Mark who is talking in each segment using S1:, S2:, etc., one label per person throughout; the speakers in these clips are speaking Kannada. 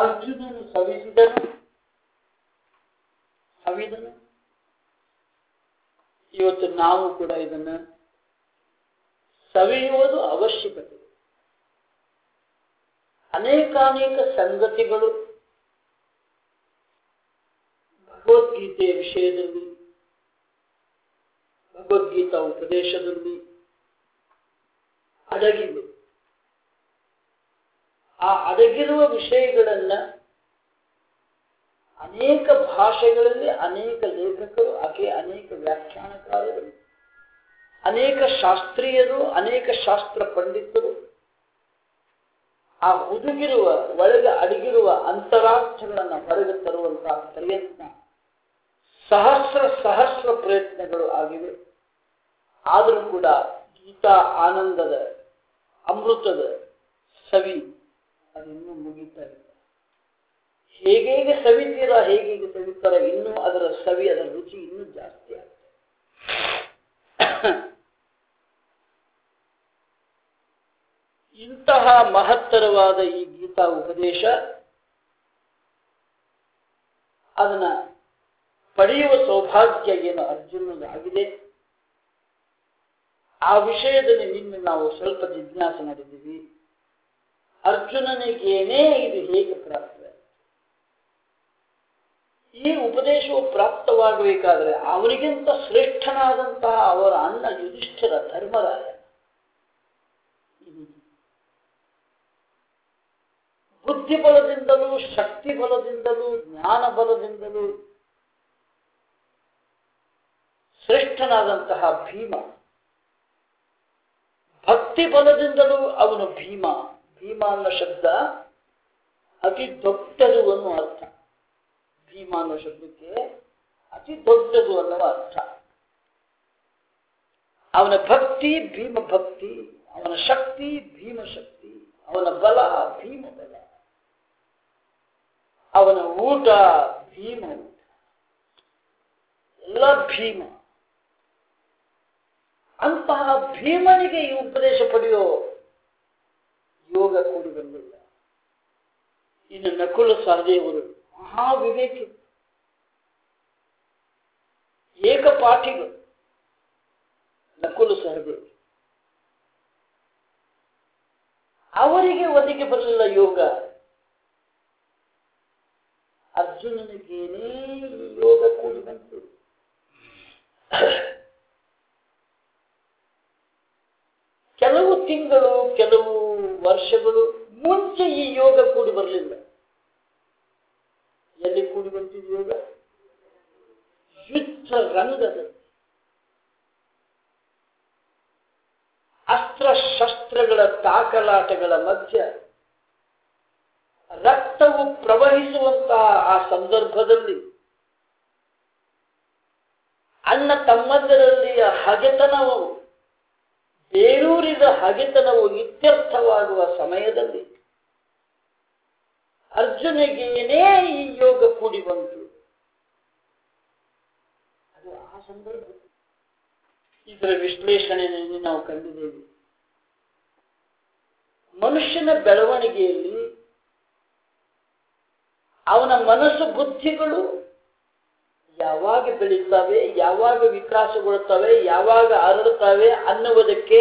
S1: ಅರ್ಜುನನು ಸವಿಸಿದನು. ಇವತ್ತು ನಾವು ಕೂಡ ಇದನ್ನ ಸವಿಯುವುದು ಅವಶ್ಯಕತೆ. ಅನೇಕಾನೇಕ ಸಂಗತಿಗಳು ಭಗವದ್ಗೀತೆಯ ವಿಷಯದಲ್ಲಿ, ಭಗವದ್ಗೀತಾ ಉಪದೇಶದಲ್ಲಿ ಅಡಗಿವೆ. ಆ ಅಡಗಿರುವ ವಿಷಯಗಳನ್ನ ಅನೇಕ ಭಾಷೆಗಳಲ್ಲಿ ಅನೇಕ ಲೇಖಕರು, ಅನೇಕ ವ್ಯಾಖ್ಯಾನಕಾರರು, ಅನೇಕ ಶಾಸ್ತ್ರೀಯರು, ಅನೇಕ ಶಾಸ್ತ್ರ ಪಂಡಿತರು ಆ ಹುದುಗಿರುವ ಒಳಗೆ ಅಡಗಿರುವ ಅಂತರಾರ್ಥಗಳನ್ನು ಹೊರಗೆ ತರುವಂತಹ ಪ್ರಯತ್ನ, ಸಹಸ್ರ ಪ್ರಯತ್ನಗಳು ಆಗಿವೆ. ಆದರೂ ಕೂಡ ಗೀತಾ ಆನಂದದ ಅಮೃತದ ಸವಿ ಅದಿನ್ನೂ ಮುಗಿತಾ ಇಲ್ಲ. ಹೇಗೆ ಸವಿತೀರಾ, ಹೇಗೆ ಸವಿತಾರ, ಇನ್ನೂ ಅದರ ಸವಿ, ಅದರ ರುಚಿ ಇನ್ನೂ ಜಾಸ್ತಿ ಆಗ್ತದೆ. ಇಂತಹ ಮಹತ್ತರವಾದ ಈ ಗೀತಾ ಉಪದೇಶ ಅದನ್ನ ಪಡೆಯುವ ಸೌಭಾಗ್ಯ ಏನು ಅರ್ಜುನನಾಗಿದೆ. ಆ ವಿಷಯದಲ್ಲಿ ನಿನ್ನೆ ನಾವು ಸ್ವಲ್ಪ ಜಿಜ್ಞಾಸೆ ಮಾಡಿದ್ದೀವಿ. ಅರ್ಜುನನಿಗೇನೇ ಇದು ಹೇಗೆ ಪ್ರಾಪ್ತ? ಈ ಉಪದೇಶವು ಪ್ರಾಪ್ತವಾಗಬೇಕಾದರೆ ಅವನಿಗಿಂತ ಶ್ರೇಷ್ಠನಾದಂತಹ ಅವರ ಅಣ್ಣ ಯುಧಿಷ್ಠಿರ ಧರ್ಮರಾಯ ಬುದ್ಧಿ ಬಲದಿಂದಲೂ, ಶಕ್ತಿ ಬಲದಿಂದಲೂ, ಜ್ಞಾನ ಬಲದಿಂದಲೂ ಶ್ರೇಷ್ಠನಾದಂತಹ ಭೀಮ, ಭಕ್ತಿ ಬಲದಿಂದಲೂ ಅವನು ಭೀಮ. ಭೀಮ ಅನ್ನೋ ಶಬ್ದ ಅತಿ ದೊಡ್ಡದು ಅನ್ನೋ ಅರ್ಥ. ಭೀಮ ಅನ್ನೋ ಶಬ್ದಕ್ಕೆ ಅತಿ ದೊಡ್ಡದು ಅನ್ನುವ ಅರ್ಥ. ಅವನ ಭಕ್ತಿ ಭೀಮ ಭಕ್ತಿ, ಅವನ ಶಕ್ತಿ ಭೀಮ ಶಕ್ತಿ, ಅವನ ಬಲ ಭೀಮ ಬಲ, ಅವನ ಊಟ ಭೀಮ ಊಟ, ಎಲ್ಲ ಭೀಮ. ಅಂತಹ ಭೀಮನಿಗೆ ಈ ಉಪದೇಶ ಪಡೆಯೋ ಯೋಗ ಕೂಡಿ ಬಂದಿಲ್ಲ. ಇನ್ನು ನಕುಲ ಸಹದೇವರು ಮಹಾವಿವೇಕಿ, ಏಕಪಾಠಿಗಳು. ನಕುಲ ಸಹದೇವರು ಅವರಿಗೆ ಒದಗಿ ಬರಲಿಲ್ಲ ಯೋಗ. ಅರ್ಜುನನಿಗೇನೇ ಯೋಗ ಕೂಡಿ ಬಂತು. ಕೆಲವು ತಿಂಗಳು, ಕೆಲವು ವರ್ಷಗಳು ಮುಂಚೆ ಈ ಯೋಗ ಕೂಡಿ ಬರಲಿಲ್ಲ. ಎಲ್ಲಿ ಕೂಡಿ ಬಂತಿದ್ದು ಯೋಗ? ಯುದ್ಧ ರಂಗದಲ್ಲಿ, ಅಸ್ತ್ರಶಸ್ತ್ರಗಳ ತಾಕಲಾಟಗಳ ಮಧ್ಯ, ರಕ್ತವು ಪ್ರವಹಿಸುವಂತಹ ಆ ಸಂದರ್ಭದಲ್ಲಿ ಅಣ್ಣ ತಮ್ಮಂದರಲ್ಲಿ ಹಗೆತನವು, ಬೇರೂರಿದ ಹಗೆತನವು ಇತ್ಯರ್ಥವಾಗುವ ಸಮಯದಲ್ಲಿ ಅರ್ಜುನಿಗೇನೇ ಈ ಯೋಗ ಕೂಡಿ ಬಂತು. ಅದು ಆ ಸಂದರ್ಭ. ಇದರ ವಿಶ್ಲೇಷಣೆಯನ್ನು ನಾವು ಕಂಡಿದ್ದೇವೆ. ಮನುಷ್ಯನ ಬೆಳವಣಿಗೆಯಲ್ಲಿ ಅವನ ಮನಸ್ಸು ಬುದ್ಧಿಗಳು ಯಾವಾಗ ಬೆಳೀತವೆ, ಯಾವಾಗ ವಿಕಾಸಗೊಳ್ಳುತ್ತವೆ, ಯಾವಾಗ ಅರಳುತ್ತವೆ ಅನ್ನುವುದಕ್ಕೆ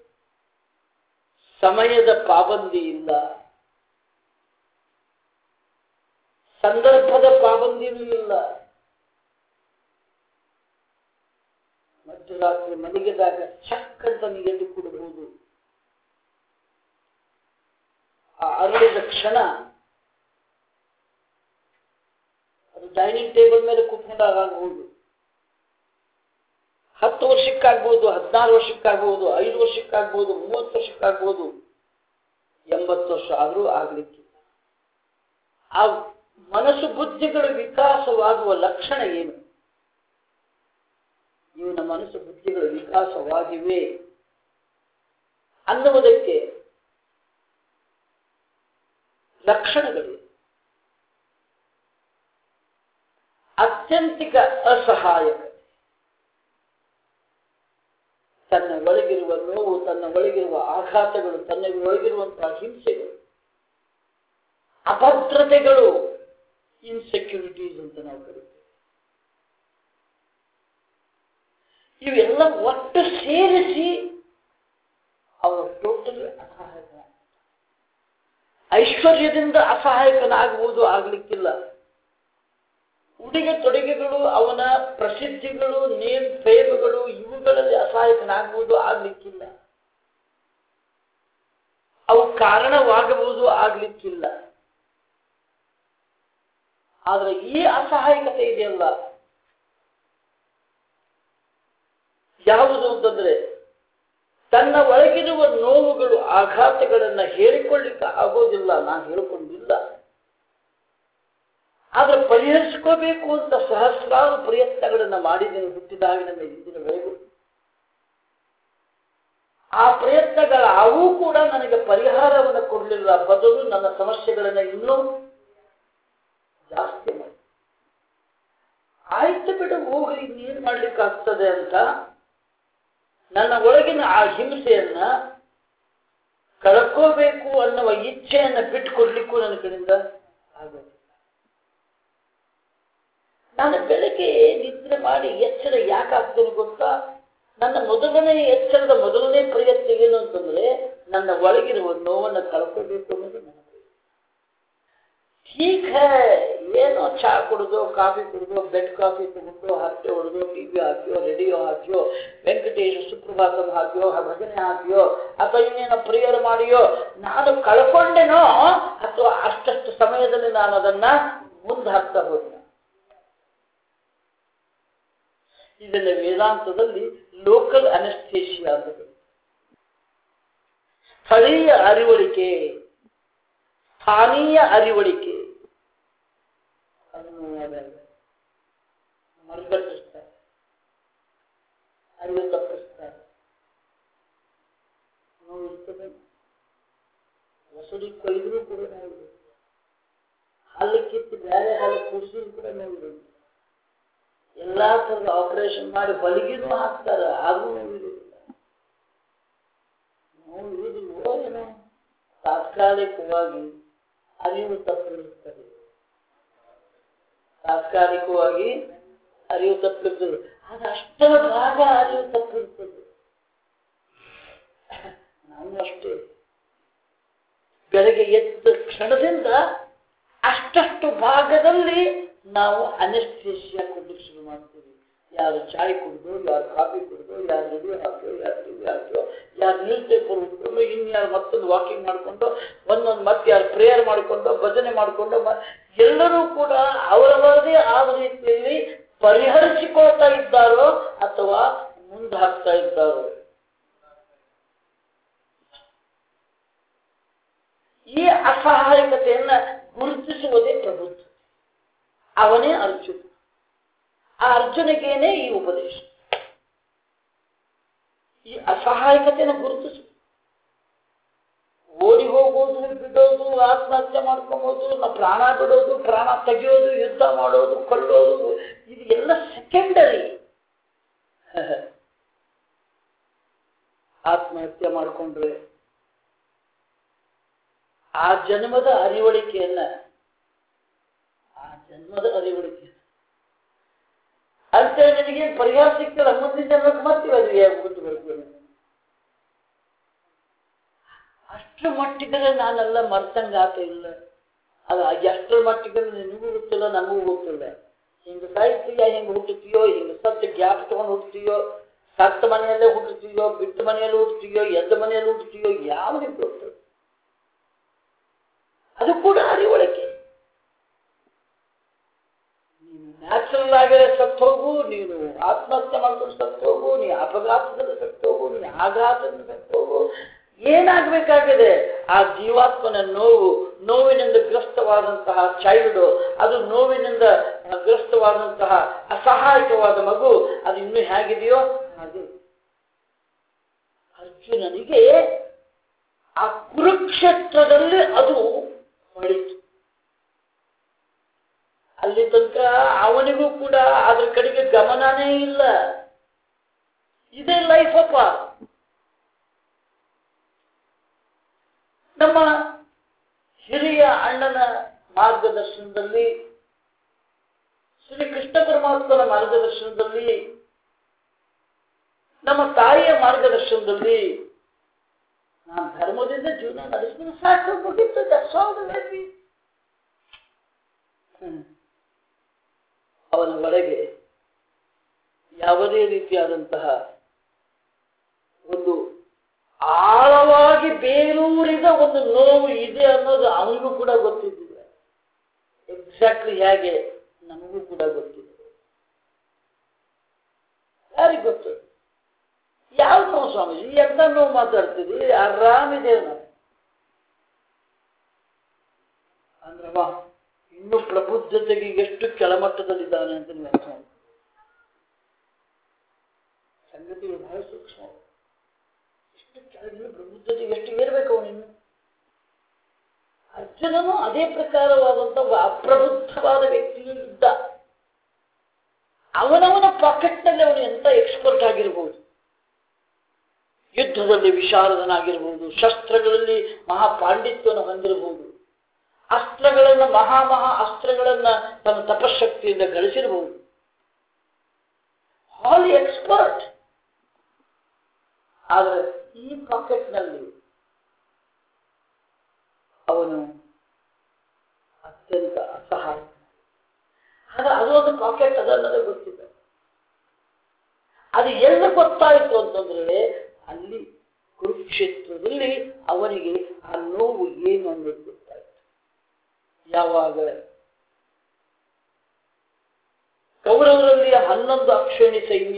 S1: ಸಮಯದ ಪಾಬಂದಿ ಇಲ್ಲ, ಸಂದರ್ಭದ ಪಾಬಂದಿನೂ ಇಲ್ಲ. ಮಧ್ಯರಾತ್ರಿ ಮಲಗಿದಾಗ ಚಕ್ಕಂತ ಎದ್ದು ಕೊಡಬಹುದು. ಆ ಅರಳಿದ ಕ್ಷಣ ಅದು ಡೈನಿಂಗ್ ಟೇಬಲ್ ಮೇಲೆ ಕೂತ್ಕೊಂಡಾಗ ಆಗ್ಬಹುದು. 10 ವರ್ಷಕ್ಕಾಗ್ಬೋದು, 16 ವರ್ಷಕ್ಕಾಗ್ಬೋದು, 5 ವರ್ಷಕ್ಕಾಗ್ಬೋದು, 30 ವರ್ಷಕ್ಕಾಗ್ಬೋದು, 80 ವರ್ಷ ಆದರೂ ಆಗ್ಲಿಕ್ಕಿಲ್ಲ. ಆ ಮನಸ್ಸು ಬುದ್ಧಿಗಳು ವಿಕಾಸವಾಗುವ ಲಕ್ಷಣ ಏನು? ಇವನ ಮನಸ್ಸು ಬುದ್ಧಿಗಳು ವಿಕಾಸವಾಗಿವೆ ಅನ್ನುವುದಕ್ಕೆ ಲಕ್ಷಣಗಳಿವೆ. ಅತ್ಯಂತಿಕ ಅಸಹಾಯಕತೆ, ತನ್ನ ಒಳಗಿರುವ ನೋವು, ತನ್ನ ಒಳಗಿರುವ ಆಘಾತಗಳು, ತನ್ನ ಒಳಗಿರುವಂತಹ ಹಿಂಸೆಗಳು, ಅಭದ್ರತೆಗಳು, ಇನ್ಸೆಕ್ಯೂರಿಟೀಸ್ ಅಂತ ನಾವು ಕರೀತೀವಿ. ಇವೆಲ್ಲ ಒಟ್ಟು ಸೇರಿಸಿ ಅವರು ಟೋಟಲಿ ಅಸಹಾಯಕ. ಐಶ್ವರ್ಯದಿಂದ ಅಸಹಾಯಕನಾಗುವುದು ಆಗ್ಲಿಕ್ಕಿಲ್ಲ. ಉಡುಗೆ ತೊಡುಗೆಗಳು, ಅವನ ಪ್ರಸಿದ್ಧಿಗಳು, ನೇಮ್ ಫೇಮ್ಗಳು, ಇವುಗಳಲ್ಲಿ ಅಸಹಾಯಕನಾಗುವುದು ಆಗ್ಲಿಕ್ಕಿಲ್ಲ. ಅವು ಕಾರಣವಾಗಬಹುದು ಆಗ್ಲಿಕ್ಕಿಲ್ಲ. ಆದ್ರೆ ಈ ಅಸಹಾಯಕತೆ ಇದೆಯಲ್ಲ, ಯಾವುದು ಅಂತಂದ್ರೆ ತನ್ನ ಒಳಗಿರುವ ನೋವುಗಳು, ಆಘಾತಗಳನ್ನ ಹೇಳಿಕೊಳ್ಳಿಕ್ಕೆ ಆಗೋದಿಲ್ಲ, ನಾನು ಹೇಳಿಕೊಂಡಿಲ್ಲ. ಆದ್ರೆ ಪರಿಹರಿಸ್ಕೋಬೇಕು ಅಂತ ಸಹಸ್ರಾರು ಪ್ರಯತ್ನಗಳನ್ನ ಮಾಡಿದ್ದೇನೆ ಹುಟ್ಟಿದಾಗಿನ ಇಂದಿನವರೆಗೂ. ಆ ಪ್ರಯತ್ನಗಳಾವೂ ಕೂಡ ನನಗೆ ಪರಿಹಾರವನ್ನು ಕೊಡಲಿಲ್ಲ, ಬದಲು ನನ್ನ ಸಮಸ್ಯೆಗಳನ್ನ ಇನ್ನೂ ಜಾಸ್ತಿ ಮಾಡಿ. ಆಯ್ತು ಬಿಡು, ಹೋಗ್ಲಿ, ಇನ್ನೇನ್ ಮಾಡ್ಲಿಕ್ಕಾಗ್ತದೆ ಅಂತ ನನ್ನ ಒಳಗಿನ ಆ ಹಿಂಸೆಯನ್ನ ಕಳ್ಕೋಬೇಕು ಅನ್ನುವ ಇಚ್ಛೆಯನ್ನ ಬಿಟ್ಟುಕೊಡ್ಲಿಕ್ಕೂ ನನ್ನ ಕಡೆಯಿಂದ ಆಗೋದಿಲ್ಲ. ನಾನು ಬೆಳಗ್ಗೆ ನಿದ್ರೆ ಮಾಡಿ ಎಚ್ಚರ ಯಾಕಾಗ್ತೇನೆ ಗೊತ್ತಾ? ನನ್ನ ಮೊದಲನೇ ಎಚ್ಚರದ ಮೊದಲನೇ ಪ್ರಯತ್ನ ಏನು ಅಂತಂದ್ರೆ ನನ್ನ ಒಳಗಿರುವ ನೋವನ್ನು ಕಳ್ಕೋಬೇಕು ಅನ್ನೋದು ನನ್ನ ठीक है, ಏನೋ ಚಾ ಕುಡಿದು, ಕಾಫಿ ಕುಡಿದು, ಬೆಡ್ ಕಾಫಿ ತಗೊಂಡು, ಹರಟೆ ಹೊಡೆದು, ಟಿವಿ ಹಾಕಿಯೋ, ರೇಡಿಯೋ ಹಾಕಿಯೋ, ವೆಂಕಟೇಶ ಸುಪ್ರಭಾತಂ ಹಾಕಿಯೋ, ಭಜನೆ ಹಾಕಿಯೋ, ಅಥವಾ ಇನ್ನೇನೋ ಪ್ರೇಯರ್ ಮಾಡಿಯೋ ನಾನು ಕಳ್ಕೊಂಡೆನೋ, ಅಥವಾ ಅಷ್ಟಷ್ಟು ಸಮಯದಲ್ಲಿ ನಾನು ಅದನ್ನ ಮುಂದೆ ಹಾಕ್ತಾ ಹೋದ. ಇದನ್ನ ವೇದಾಂತದಲ್ಲಿ ಲೋಕಲ್ ಅನೆಸ್ಥೇಷಿಯಾ ಅಂತ, ಸ್ಥಳೀಯ ಅರಿವಳಿಕೆ, ಸ್ಥಾನೀಯ ಅರಿವಳಿಕೆ, ಅದನ್ನು ಮರುಗಟ್ಟಿಸ್ತಾರೆ, ಅರಿವು ತಪ್ಪಿಸ್ತಾರೆ. ನೋವಿರ್ತದೆ, ಹೊಸಡಿ ಕೊಯ್ದರೂ ಕೂಡ ನೋವು, ಹಾಲು ಕಿತ್ತು ಬೇರೆ ಹಾಲು ಕುಡಿಸಿದ್ರು ಕೂಡ ನೋವು. ಎಲ್ಲಾ ಥರದ ಆಪರೇಷನ್ ಮಾಡಿ ಹೊಲಿಗೆನೂ ಹಾಕ್ತಾರೆ, ಆಗೂ ನೋವಿರುವುದಿಲ್ಲ. ನೋವಿರುವುದಿಲ್ವೋ ಏನೋ, ತಾತ್ಕಾಲಿಕವಾಗಿ ಅರಿವು ತಪ್ಪಿರುತ್ತದೆ. ತಾತ್ಕಾಲಿಕವಾಗಿ ಅರಿವು ತಪ್ಪಿರುತ್ತದೆ, ಅದು ಅಷ್ಟರ ಭಾಗ ಅರಿವು ತಪ್ಪಿರುತ್ತದೆ. ನಾವು ಅಷ್ಟೇ, ಬೆಳಗ್ಗೆ ಎದ್ದ ಕ್ಷಣದಿಂದ ಅಷ್ಟಷ್ಟು ಭಾಗದಲ್ಲಿ ನಾವು ಅನೆಸ್ಥೇಷಿಯಾ ಕೊಡ್ಲಿಕ್ಕೆ ಶುರು ಮಾಡ್ತೀವಿ. ಯಾರು ಚಾಯ್ ಕುಡಿದು, ಯಾರು ಕಾಫಿ ಕುಡಿದು, ಯಾರು ರೇಡಿಯೋ ಹಾಕಿಯೋ, ಯಾರು ಟಿವಿ ಹಾಕಿಯೋ, ಯಾರು ನ್ಯೂಸ್ ಪೇಪರ್ ಹುಡ್ಕೊಂಡು, ಇನ್ಯಾರು ಮತ್ತೊಂದು ವಾಕಿಂಗ್ ಮಾಡಿಕೊಂಡು, ಒಂದೊಂದು ಮತ್ತೆ ಯಾರು ಪ್ರೇಯರ್ ಮಾಡಿಕೊಂಡು, ಭಜನೆ ಮಾಡಿಕೊಂಡು, ಎಲ್ಲರೂ ಕೂಡ ಅವರವರದೇ ಆದ ರೀತಿಯಲ್ಲಿ ಪರಿಹರಿಸಿಕೊಳ್ತಾ ಇದ್ದಾರೋ ಅಥವಾ ಮುಂದೆ ಹಾಕ್ತಾ ಇದ್ದಾರೋ. ಈ ಅಸಹಾಯಕತೆಯನ್ನ ಗುರುತಿಸುವುದೇ ಪ್ರಬುದ್ಧ. ಅವನೇ ಅರ್ಜುನ. ಆ ಅರ್ಜುನಿಗೇನೆ ಈ ಉಪದೇಶ. ಈ ಅಸಹಾಯಕತೆಯನ್ನು ಗುರುತಿಸು. ಓಡಿ ಹೋಗೋದು, ಬಿಡೋದು, ಆತ್ಮಹತ್ಯೆ ಮಾಡ್ಕೊಬೋದು, ಪ್ರಾಣ ಬಿಡೋದು, ಪ್ರಾಣ ತೆಗೆಯೋದು, ಯುದ್ಧ ಮಾಡೋದು, ಕೊಲ್ಲೋದು, ಇದು ಎಲ್ಲ ಸೆಕೆಂಡರಿ. ಆತ್ಮಹತ್ಯೆ ಮಾಡಿಕೊಂಡ್ರೆ ಆ ಜನ್ಮದ ಅರಿವಳಿಕೆಯನ್ನ, ಅಂತೇಳಿ ನನಗೆ ಪರಿಹಾರ ಸಿಗ್ತಲ್ಲ, ಮುಂದಿನ ಜನ್ಮಕ್ಕೆ ಮತ್ತೆ ಮದುವೆ ಆಗ್ಬಿಟ್ಟು ಬರ್ತೇನೆ. ಅಷ್ಟರ ಮಟ್ಟಿಗೆ ನಾನೆಲ್ಲ ಮರ್ತಂಗಾತ ಇಲ್ಲ. ಅಲ್ಲ, ಎಷ್ಟರ ಮಟ್ಟಿಗೆ ನಿನಗೂ ಗೊತ್ತಿಲ್ಲ, ನನಗೂ ಗೊತ್ತಿಲ್ಲ. ಹಿಂಗೆ ಸಾಯ್ತೀಯ, ಹಿಂಗೆ ಹುಟ್ಟುತ್ತೀಯೋ, ಹಿಂಗೆ ಸತ್ತು ಗ್ಯಾಪ್ ತಗೊಂಡು ಹುಟ್ಟುತ್ತೀಯೋ, ಸತ್ತ ಮನೆಯಲ್ಲೇ ಹುಟ್ಟುತ್ತೀಯೋ, ಬಿಟ್ಟ ಮನೆಯಲ್ಲಿ ಹುಟ್ಟುತ್ತೀಯೋ, ಎದ್ದ ಮನೆಯಲ್ಲಿ ಹುಟ್ಟುತ್ತೀಯೋ, ಯಾವುದಿಗೆ ಗೊತ್ತು. ಅದು ಕೂಡ ಅರಿವಳಿಕೆ. ನೀನು ನ್ಯಾಚುರಲ್ ಆಗಲೇ ಸತ್ತು ಹೋಗು, ನೀನು ಆತ್ಮಹತ್ಯೆ ಮಾಡ್ಕೊಂಡು ಸತ್ತು ಹೋಗು, ನೀ ಅಪಘಾತದಲ್ಲಿ ಸತ್ತು ಹೋಗು, ನೀ ಆಘಾತದಿಂದ ಸತ್ತು ಹೋಗು, ಏನಾಗಬೇಕಾಗಿದೆ? ಆ ಜೀವಾತ್ಮನ ನೋವಿನಿಂದ ಗ್ರಸ್ತವಾದಂತಹ ಚೈಲ್ಡು, ಅದು ನೋವಿನಿಂದ ಗ್ರಸ್ತವಾದಂತಹ ಅಸಹಾಯಕವಾದ ಮಗು, ಅದು ಇನ್ನೂ ಹೇಗಿದೆಯೋ ಹಾಗೆ. ಅರ್ಜುನನಿಗೆ ಆ ಕುರುಕ್ಷೇತ್ರದಲ್ಲಿ ಅದು ಹೊಳಿತು. ಅಲ್ಲಿ ತನಕ ಅವನಿಗೂ ಕೂಡ ಅದ್ರ ಕಡೆಗೆ ಗಮನನೇ ಇಲ್ಲ. ಇದೇ ಲೈಫ್ ಅಪ್ಪ. ನಮ್ಮ ಹಿರಿಯ ಅಣ್ಣನ ಮಾರ್ಗದರ್ಶನದಲ್ಲಿ, ಶ್ರೀ ಕೃಷ್ಣ ಪರಮಾತ್ಮನ ಮಾರ್ಗದರ್ಶನದಲ್ಲಿ, ನಮ್ಮ ತಾಯಿಯ ಮಾರ್ಗದರ್ಶನದಲ್ಲಿ ನಾನು ಧರ್ಮದಿಂದ ಜೀವನ ನಡೆಸಿದ್ರೆ ಸಾಕು, ಮುಗಿತು. ಅವನ ಒಳಗೆ ಯಾವುದೇ ರೀತಿಯಾದಂತಹ ಒಂದು ಆಳವಾಗಿ ಬೇರೂರಿದ ಒಂದು ನೋವು ಇದೆ ಅನ್ನೋದು ಅವನಿಗೂ ಕೂಡ ಗೊತ್ತಿದ್ದಿಲ್ಲ. ಎಕ್ಸಾಕ್ಟ್ಲಿ ಹೇಗೆ ನಮಗೂ ಕೂಡ ಗೊತ್ತಿದೆ. ಯಾರಿಗೆ ಗೊತ್ತು? ಯಾವ ನೋವು ಸ್ವಾಮೀಜಿ? ಎಂತ ನೋವು ಮಾತಾಡ್ತೀರಿ? ಆರಾಮಿದೆ ನಾವು ಅಂದ್ರವ ಇನ್ನು ಪ್ರಬುದ್ಧತೆಗೆ ಎಷ್ಟು ಕೆಳಮಟ್ಟದಲ್ಲಿದ್ದಾನೆ ಅಂತ ನೀವು ಅರ್ಥ ಮಾಡಿ. ಸಂಗತಿಗಳು ಬಹಳ ಸೂಕ್ಷ್ಮ. ಎಷ್ಟು ಕೆಳಗಿನ ಪ್ರಬುದ್ಧತೆಗೆ ಎಷ್ಟು ಏರ್ಬೇಕು ಅವನಿನ್ನು. ಅರ್ಜುನನು ಅದೇ ಪ್ರಕಾರವಾದಂತ ಅಪ್ರಬುದ್ಧವಾದ ವ್ಯಕ್ತಿಯೂ ಇದ್ದ. ಅವನವನ ಪಾಕೆಟ್ನಲ್ಲಿ ಅವನು ಎಂತ ಎಕ್ಸ್ಪರ್ಟ್ ಆಗಿರ್ಬೋದು. ಯುದ್ಧದಲ್ಲಿ ವಿಶಾರದನಾಗಿರ್ಬೋದು, ಶಸ್ತ್ರಗಳಲ್ಲಿ ಮಹಾಪಾಂಡಿತ್ಯವನ್ನು ಹೊಂದಿರಬಹುದು, ಅಸ್ತ್ರಗಳನ್ನ ಮಹಾ ಅಸ್ತ್ರಗಳನ್ನ ತನ್ನ ತಪಶಕ್ತಿಯಿಂದ ಗಳಿಸಿರಬಹುದು. All expert. ಆದರೆ ಈ ಪಾಕೆಟ್ನಲ್ಲಿ ಅವನು ಅತ್ಯಂತ ಅಸಹಾಯ. ಆದ್ರೆ ಅದು ಒಂದು ಪಾಕೆಟ್ ಅದನ್ನದೇ ಗೊತ್ತಿಲ್ಲ. ಅದು ಎಲ್ಲ ಗೊತ್ತಾಯಿತು ಅಂತಂದ್ರೆ ಅಲ್ಲಿ ಕುರುಕ್ಷೇತ್ರದಲ್ಲಿ ಅವನಿಗೆ ಆ ನೋವು ಏನು ಅನ್ನೋದು ಗೊತ್ತಾಯಿತು. ಯಾವಾಗ ಕೌರವರಲ್ಲಿ 11 ಅಕ್ಷೋಣಿ ಸೈನ್ಯ,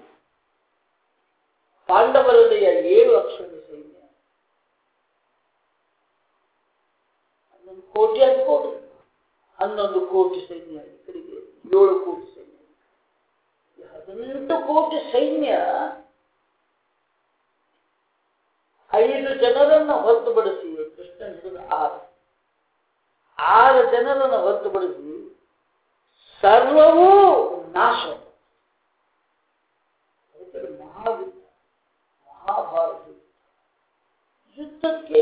S1: ಪಾಂಡವರಲ್ಲಿ 7 ಅಕ್ಷೋಣಿ ಸೈನ್ಯ, 11 ಕೋಟಿ ಅನ್ಕೋದು, 11 ಕೋಟಿ ಸೈನ್ಯ, ಈ ಕಡೆಗೆ 7 ಕೋಟಿ ಸೈನ್ಯ, 18 ಕೋಟಿ ಸೈನ್ಯ 5 ಜನರನ್ನ ಹೊರತುಪಡಿಸಿ, ಕೃಷ್ಣ ಹಿಡಿದ 6 ಜನರನ್ನು ಹೊರತುಪಡಿಸಿ ಸರ್ವವೂ ನಾಶ. ಮಹಾಯುದ್ಧ, ಮಹಾಭಾರತ ಯುದ್ಧಕ್ಕೆ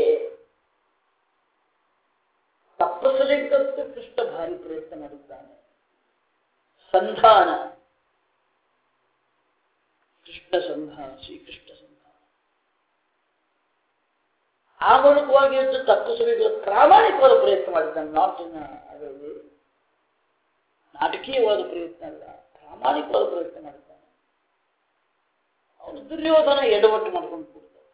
S1: ತಪ್ಪಿಸಲಿಕ್ಕಂತೂ ಕೃಷ್ಣ ಭಾರಿ ಪ್ರಯತ್ನ ಮಾಡಿದ್ದಾನೆ. ಸಂಧಾನ, ಕೃಷ್ಣ ಸಂಧಾನ, ಶ್ರೀಕೃಷ್ಣ ಸಂಧಾನ. ಆ ಮೂಲಕವಾಗಿ ಯುದ್ಧ ತಪ್ಪಿಸಬೇಕು ಪ್ರಾಮಾಣಿಕವಾದ ಪ್ರಯತ್ನ ಮಾಡಿದ್ದಾನೆ. ನಾಟ್ ಇನ್ ಅದರಲ್ಲಿ ನಾಟಕೀಯವಾದ ಪ್ರಯತ್ನ ಅಲ್ಲ, ಪ್ರಾಮಾಣಿಕವಾದ ಪ್ರಯತ್ನ ಮಾಡಿದ್ದಾನೆ. ಅವನು ದುರ್ಯೋಧನ ಎಡವಟ್ಟು ಮಾಡ್ಕೊಂಡು ಕೂಡ್ತಾನೆ.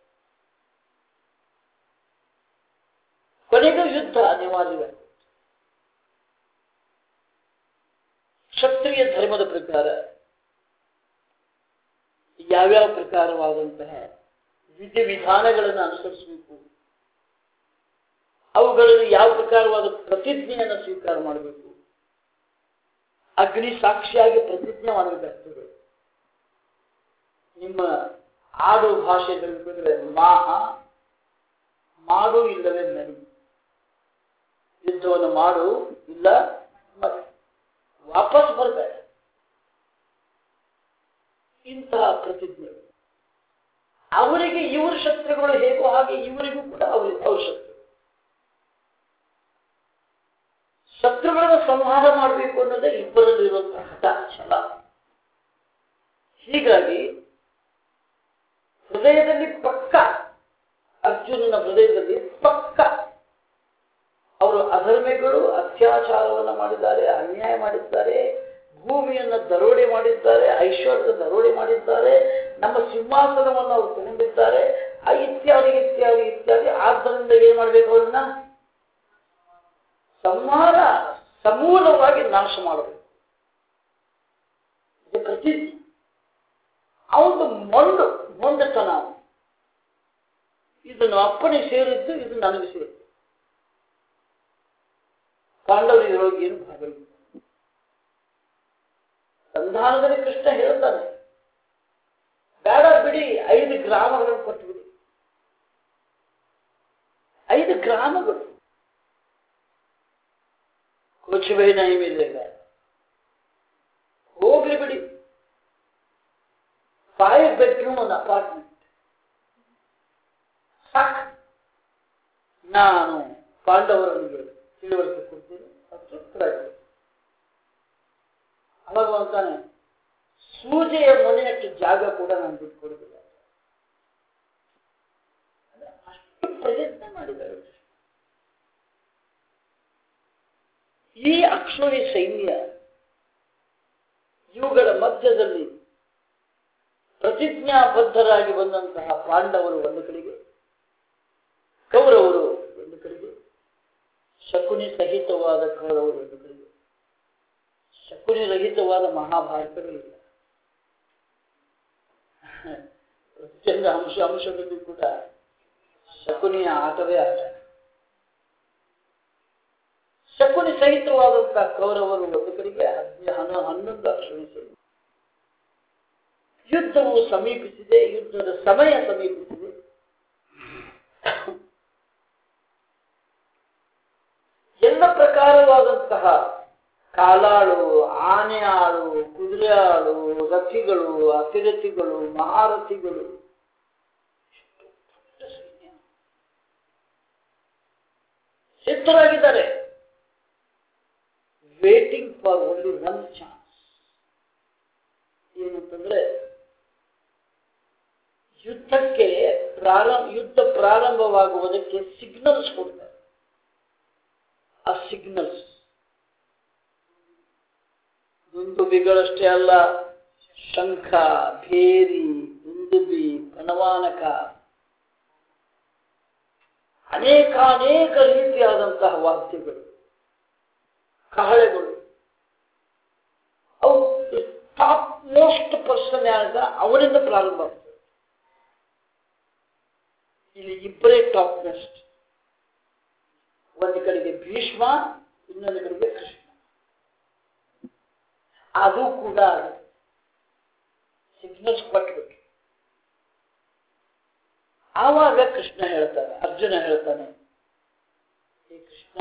S1: ಕೊನೆಗೂ ಯುದ್ಧ ಅನಿವಾರ್ಯವಾಗಿದೆ. ಕ್ಷತ್ರಿಯ ಧರ್ಮದ ಪ್ರಕಾರ ಯಾವ್ಯಾವ ಪ್ರಕಾರವಾದಂತಹ ವಿಧಿವಿಧಾನಗಳನ್ನು ಅನುಸರಿಸಬೇಕು, ಅವುಗಳಲ್ಲಿ ಯಾವ ಪ್ರಕಾರವಾದ ಪ್ರತಿಜ್ಞೆಯನ್ನು ಸ್ವೀಕಾರ ಮಾಡಬೇಕು, ಅಗ್ನಿ ಸಾಕ್ಷಿಯಾಗಿ ಪ್ರತಿಜ್ಞೆ ಮಾಡಬೇಕಾಗ್ತದೆ. ನಿಮ್ಮ ಆಡು ಭಾಷೆಗಳಿದ್ರೆ ಮಾಡು ಇಲ್ಲವೇ ನಡಿ, ಯುದ್ಧವನ್ನು ಮಾಡು ಇಲ್ಲ ವಾಪಸ್ ಬರಬೇಡ, ಇಂತಹ ಪ್ರತಿಜ್ಞೆ. ಅವರಿಗೆ ಇವರು ಶತ್ರುಗಳು ಹೇಗೋ ಹಾಗೆ ಇವರಿಗೂ ಕೂಡ ಅವ್ರ ಶತ್ರುಗಳನ್ನು ಸಂಹಾರ ಮಾಡಬೇಕು ಅನ್ನೋದೇ ಇಬ್ಬರಲ್ಲಿರುವಂತಹ ಹಠ, ಛಲ. ಹೀಗಾಗಿ ಹೃದಯದಲ್ಲಿ ಪಕ್ಕ, ಅರ್ಜುನನ ಹೃದಯದಲ್ಲಿ ಪಕ್ಕ ಅವರು ಅಧರ್ಮಿಗಳು, ಅತ್ಯಾಚಾರವನ್ನು ಮಾಡಿದ್ದಾರೆ, ಅನ್ಯಾಯ ಮಾಡಿದ್ದಾರೆ, ಭೂಮಿಯನ್ನು ದರೋಡೆ ಮಾಡಿದ್ದಾರೆ, ಐಶ್ವರ್ಯದ ದರೋಡೆ ಮಾಡಿದ್ದಾರೆ, ನಮ್ಮ ಸಿಂಹಾಸನವನ್ನು ಅವರು ತಗೊಂಡಿದ್ದಾರೆ, ಇತ್ಯಾದಿ ಇತ್ಯಾದಿ ಇತ್ಯಾದಿ. ಆದ್ದರಿಂದ ಏನ್ ಮಾಡ್ಬೇಕು? ಅವ್ರನ್ನ ಸಂಹಾರ, ಸಮೂಲವಾಗಿ ನಾಶ ಮಾಡಬೇಕು. ಇದು ಪ್ರತಿಜ್ಞೆ. ಅವನು ಮೊಂಡತನ. ಇದನ್ನು ಅಪ್ಪನಿಗೆ ಸೇರಿದ್ದು, ಇದು ನನಗೆ ಸೇರಿದ್ದು. ಪಾಂಡವರಿರೋಗಿ ಏನು ಭಾಗವಿಲ್ಲ. ಸಂಧಾನದಲ್ಲಿ ಕೃಷ್ಣ ಹೇಳ್ತಾನೆ, ಬೇಡ ಬಿಡಿ, 5 ಗ್ರಾಮಗಳನ್ನು ಕೊಟ್ಟುಬಿಡಿ. 5 ಗ್ರಾಮಗಳು ಕುಚುಬೈ ನೈ ಮಿಲೇಗ, ಹೋಗ್ಲಿ ಬಿಡಿ. 5 bedroom ಒಂದು ಅಪಾರ್ಟ್ಮೆಂಟ್ ಸಾಕು. ನಾನು ಪಾಂಡವರಿಗೆ ತಿಳುವಳಿಕೆ ಕೊಡ್ತೀನಿ, ತೃಪ್ತರಾಗಿ. ಅವಾಗ ಅಂತಾನೆ, ಸೂಜೆಯ ಮನೆಯಷ್ಟು ಜಾಗ ಕೂಡ ನಾನು ಬಿಟ್ಕೊಡುದಿಲ್ಲ. ಅಷ್ಟು ಪ್ರಯತ್ನ ಮಾಡಿದ್ದಾರೆ. ಈ ಅಕ್ಷೋಹಿ ಸೈನ್ಯ ಇವುಗಳ ಮಧ್ಯದಲ್ಲಿ ಪ್ರತಿಜ್ಞಾಬದ್ಧರಾಗಿ ಬಂದಂತಹ ಪಾಂಡವರು ಒಂದು ಕಡೆಗೆ, ಕೌರವರು ಒಂದು ಕಡೆಗೆ, ಶಕುನಿ ಸಹಿತವಾದ ಕೌರವರು ಒಂದು ಕಡೆಗೆ. ಶಕುನಿ ರಹಿತವಾದ ಮಹಾಭಾರತಗಳಿಲ್ಲ. ಪ್ರತಿಯೊಂದು ಅಂಶದಲ್ಲಿ ಕೂಡ ಶಕುನಿಯ ಆಟವೇ ಆಟ. ಶಕುನಿ ಸಹಿತವಾದಂತಹ ಕೌರವರು ಒಂದು ಕಡೆಗೆ, 11 ಅಕ್ಷೋಹಿ ಸೈನ್ಯ. ಯುದ್ಧವು ಸಮೀಪಿಸಿದೆ, ಯುದ್ಧದ ಸಮಯ ಸಮೀಪಿಸಿದೆ. ಎಲ್ಲ ಪ್ರಕಾರವಾದಂತಹ ಕಾಲಾಳು, ಆನೆ ಆಳು, ಕುದುರೆ ಆಳು, ರಥಿಗಳು, ಅತಿರಥಿಗಳು, ಮಹಾರಥಿಗಳು, ಸಿದ್ಧರಾಗಿದ್ದಾರೆ. Waiting for only one chance. ಏನಂತಂದ್ರೆ ಯುದ್ಧ ಪ್ರಾರಂಭವಾಗುವುದಕ್ಕೆ ಸಿಗ್ನಲ್ಸ್ ಕೊಡ್ತಾರೆ. ಆ ಸಿಗ್ನಲ್ಸ್ ದುಂದುಬಿಗಳಷ್ಟೇ ಅಲ್ಲ, ಶಂಖ, ಭೇರಿ, ದುಂದುಬಿ, ಕಣವಾನಕ, ಅನೇಕ ರೀತಿಯಾದಂತಹ ವಾದ್ಯಗಳು, ಕಹಳೆಗಳು, ಅವು ಟಾಪ್ ಮೋಸ್ಟ್ ಪರ್ಸನ್ ಯಾರ ಅವರಿಂದ ಪ್ರಾರಂಭ ಆಗ್ತದೆ. ಇಲ್ಲಿ ಇಬ್ಬರೇ ಟಾಪ್ ಮೋಸ್ಟ್. ಒಂದು ಕಡೆಗೆ ಭೀಷ್ಮ, ಇನ್ನೊಂದು ಕಡೆಗೆ ಕೃಷ್ಣ. ಅದು ಕೂಡ ಸಿಗ್ನಲ್ಸ್ ಕೊಟ್ಬಿಟ್ಟು ಆವಾಗ ಕೃಷ್ಣ ಹೇಳ್ತಾನೆ, ಅರ್ಜುನ ಹೇಳ್ತಾನೆ, ಹೇ ಕೃಷ್ಣ,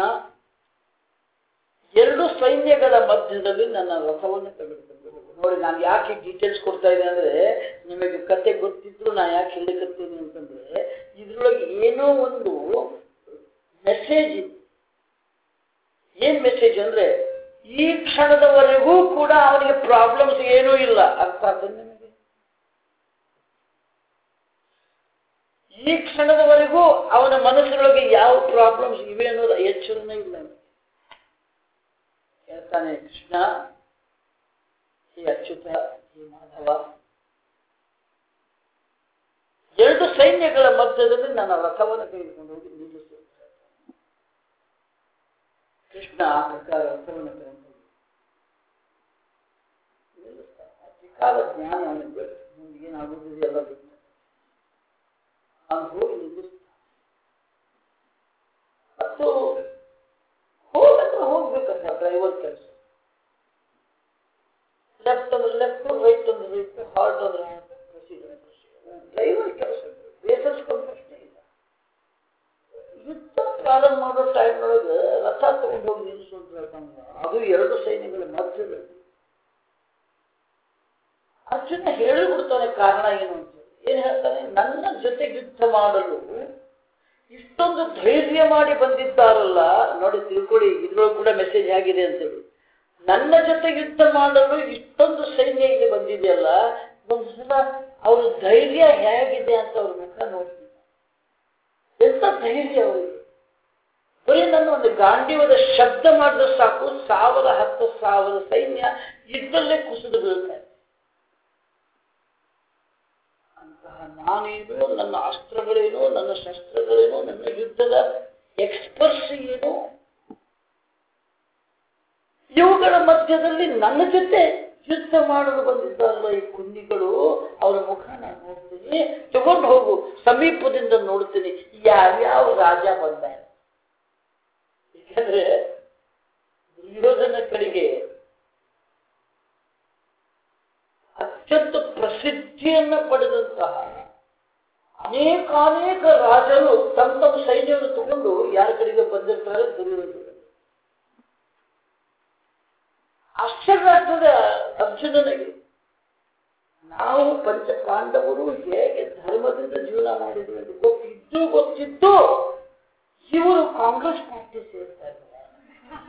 S1: ಎರಡು ಸೈನ್ಯಗಳ ಮಧ್ಯದಲ್ಲಿ ನನ್ನ ರಥವನ್ನು ತೆಗೆದುಕೊಂಡು ಹೋಗು. ನೋಡಿ, ನಾನು ಯಾಕೆ ಡೀಟೇಲ್ಸ್ ಕೊಡ್ತಾ ಇದ್ದೇನೆ ಅಂದ್ರೆ, ನಿಮಗೆ ಕತೆ ಗೊತ್ತಿದ್ರು ನಾ ಯಾಕೆ ಹೇಳಿಕತ್ತೀನಿ ಅಂತಂದ್ರೆ, ಇದ್ರೊಳಗೆ ಏನೋ ಒಂದು ಮೆಸೇಜ್ ಇದೆ. ಏನ್ ಮೆಸೇಜ್ ಅಂದ್ರೆ, ಈ ಕ್ಷಣದವರೆಗೂ ಕೂಡ ಅವನಿಗೆ ಪ್ರಾಬ್ಲಮ್ಸ್ ಏನೂ ಇಲ್ಲ. ಅರ್ಥ ಆಗ್ತದೆ ನಿಮಗೆ? ಈ ಕ್ಷಣದವರೆಗೂ ಅವನ ಮನಸ್ಸಿನೊಳಗೆ ಯಾವ ಪ್ರಾಬ್ಲಮ್ಸ್ ಇವೆ ಅನ್ನೋದು ಎಚ್ಚರನೇ ಇಲ್ಲ. ಹೇಳ್ತಾನೆ ಕೃಷ್ಣ, ಹೇ ಅಚ್ಯುತ, ಹೇ ಮಾಧವ, ಎರಡು ಸೈನ್ಯಗಳ ಮಧ್ಯದಲ್ಲಿ ನನ್ನ ರಥವನ್ನು ತೆಗೆದುಕೊಂಡು ಹೋಗಿ ನಿಲ್ಲಿಸಿ. ಕೃಷ್ಣ ಆ ಪ್ರಕಾರ ರಥವನ್ನು ತೆಗೆದುಕೊಂಡು ನಿಲ್ಲಿಸ್ತಾನೆ. ತ್ರಿಕಾಲ ಜ್ಞಾನ ಅವನಿಗೆ ಏನಾಗುತ್ತದೆ ಎಲ್ಲ ಬಿಟ್ಟು ಅವನು ಹೋಗಿ ನಿಲ್ಲಿಸ್ತಾನೆ. ಮತ್ತು ಹೋಗ್ಬೇಕಂತ ಡ್ರೈವರ್ ಕೆಲಸ. ಲೆಫ್ಟ್ ಅಂದ್ರೆ ಲೆಫ್ಟ್, ರೈಟ್ ಅಂದ್ರೆ ರೈಟ್, ಹಾರ್ಟ್ ಅಂದ್ರೆ ಡ್ರೈವರ್ ಕೆಲಸ. ಬೇಸರಿಸ್ಕೊಂಡು ಪ್ರಶ್ನೆ ಇಲ್ಲ. ಯುದ್ಧ ಪ್ರಾರಂಭ ಮಾಡೋ ಟೈಮ್ನೊಳಗೆ ರಥ ತಗೊಂಡು ಹೋಗಿ ನಿಲ್ಲಿಸುವಂತ, ಅದು ಎರಡು ಸೈನ್ಯಗಳ ಮಧ್ಯದಲ್ಲಿ. ಅರ್ಜುನ ಹೇಳಿಬಿಡ್ತಾನೆ ಕಾರಣ ಏನು ಅಂತ. ಏನ್ ಹೇಳ್ತಾನೆ, ನನ್ನ ಜೊತೆ ಯುದ್ಧ ಮಾಡಲು ಇಷ್ಟೊಂದು ಧೈರ್ಯ ಮಾಡಿ ಬಂದಿದ್ದಾರಲ್ಲ ನೋಡಿ, ತಿಳ್ಕೊಳ್ಳಿ, ಇದ್ರೊಳಗೆ ಕೂಡ ಮೆಸೇಜ್ ಆಗಿದೆ ಅಂತೇಳಿ. ನನ್ನ ಜೊತೆ ಯುದ್ಧ ಮಾಡಲು ಇಷ್ಟೊಂದು ಸೈನ್ಯ ಇಲ್ಲಿ ಬಂದಿದೆಯಲ್ಲ, ಒಂದ್ಸಲ ಅವ್ರ ಧೈರ್ಯ ಹೇಗಿದೆ ಅಂತ ಅವ್ರ ಮುಖ ನೋಡ್ತೀನಿ. ಎಂತ ಧೈರ್ಯ ಅವರಿಗೆ! ಬರೀ ನನ್ನ ಒಂದು ಗಾಂಡೀವದ ಶಬ್ದ ಮಾಡಿದ್ರೆ ಸಾಕು, 1000-10,000 ಸೈನ್ಯ ಇದ್ದಲ್ಲೇ ಕುಸಿದು ಬೀಳ್ತಾರೆ. ಅಂತಹ ನಾನೇನು, ನನ್ನ ಅಸ್ತ್ರಗಳೇನು, ನನ್ನ ಶಸ್ತ್ರಗಳೇನು, ನನ್ನ ಯುದ್ಧದ ಎಕ್ಸ್ಪರ್ಟ್ಸ್ ಏನು, ಇವುಗಳ ಮಧ್ಯದಲ್ಲಿ ನನ್ನ ಜೊತೆ ಯುದ್ಧ ಮಾಡಲು ಬಂದಿದ್ದಾರಲ್ಲ ಈ ಕುಂದಿಗಳು, ಅವರ ಮುಖ ನಾನು ನೋಡ್ತೀನಿ. ತಗೊಂಡು ಹೋಗು, ಸಮೀಪದಿಂದ ನೋಡ್ತೀನಿ ಯಾವ್ಯಾವ ರಾಜ ಬಂದ. ಯಾಕಂದ್ರೆ ದುರ್ಯೋಧನ ಕಡೆಗೆ ಅತ್ಯಂತ ಪ್ರಸಿದ್ಧಿಯನ್ನು ಪಡೆದಂತಹ ಅನೇಕ ರಾಜರು ತಮ್ಮ ಸೈನ್ಯವನ್ನು ತಗೊಂಡು ಯಾರ ಕಡೆಗೆ ಬಂದಿರ್ತಾರೆ, ದುರ್ಯೋಧನ. ಆಶ್ಚರ್ಯ ಆಗ್ತದೆ ಅರ್ಜುನನಿಗೆ. ನಾವು ಪಂಚ ಪಾಂಡವರು ಹೇಗೆ ಧರ್ಮದಿಂದ ಜೀವನ ಮಾಡಿದ್ವಿ ಅಂತ ಗೊತ್ತಿದ್ದು ಇವರು ಕಾಂಗ್ರೆಸ್ ಪಾರ್ಟಿ ಸೇರ್ತಾ ಇದ್ದಾರೆ.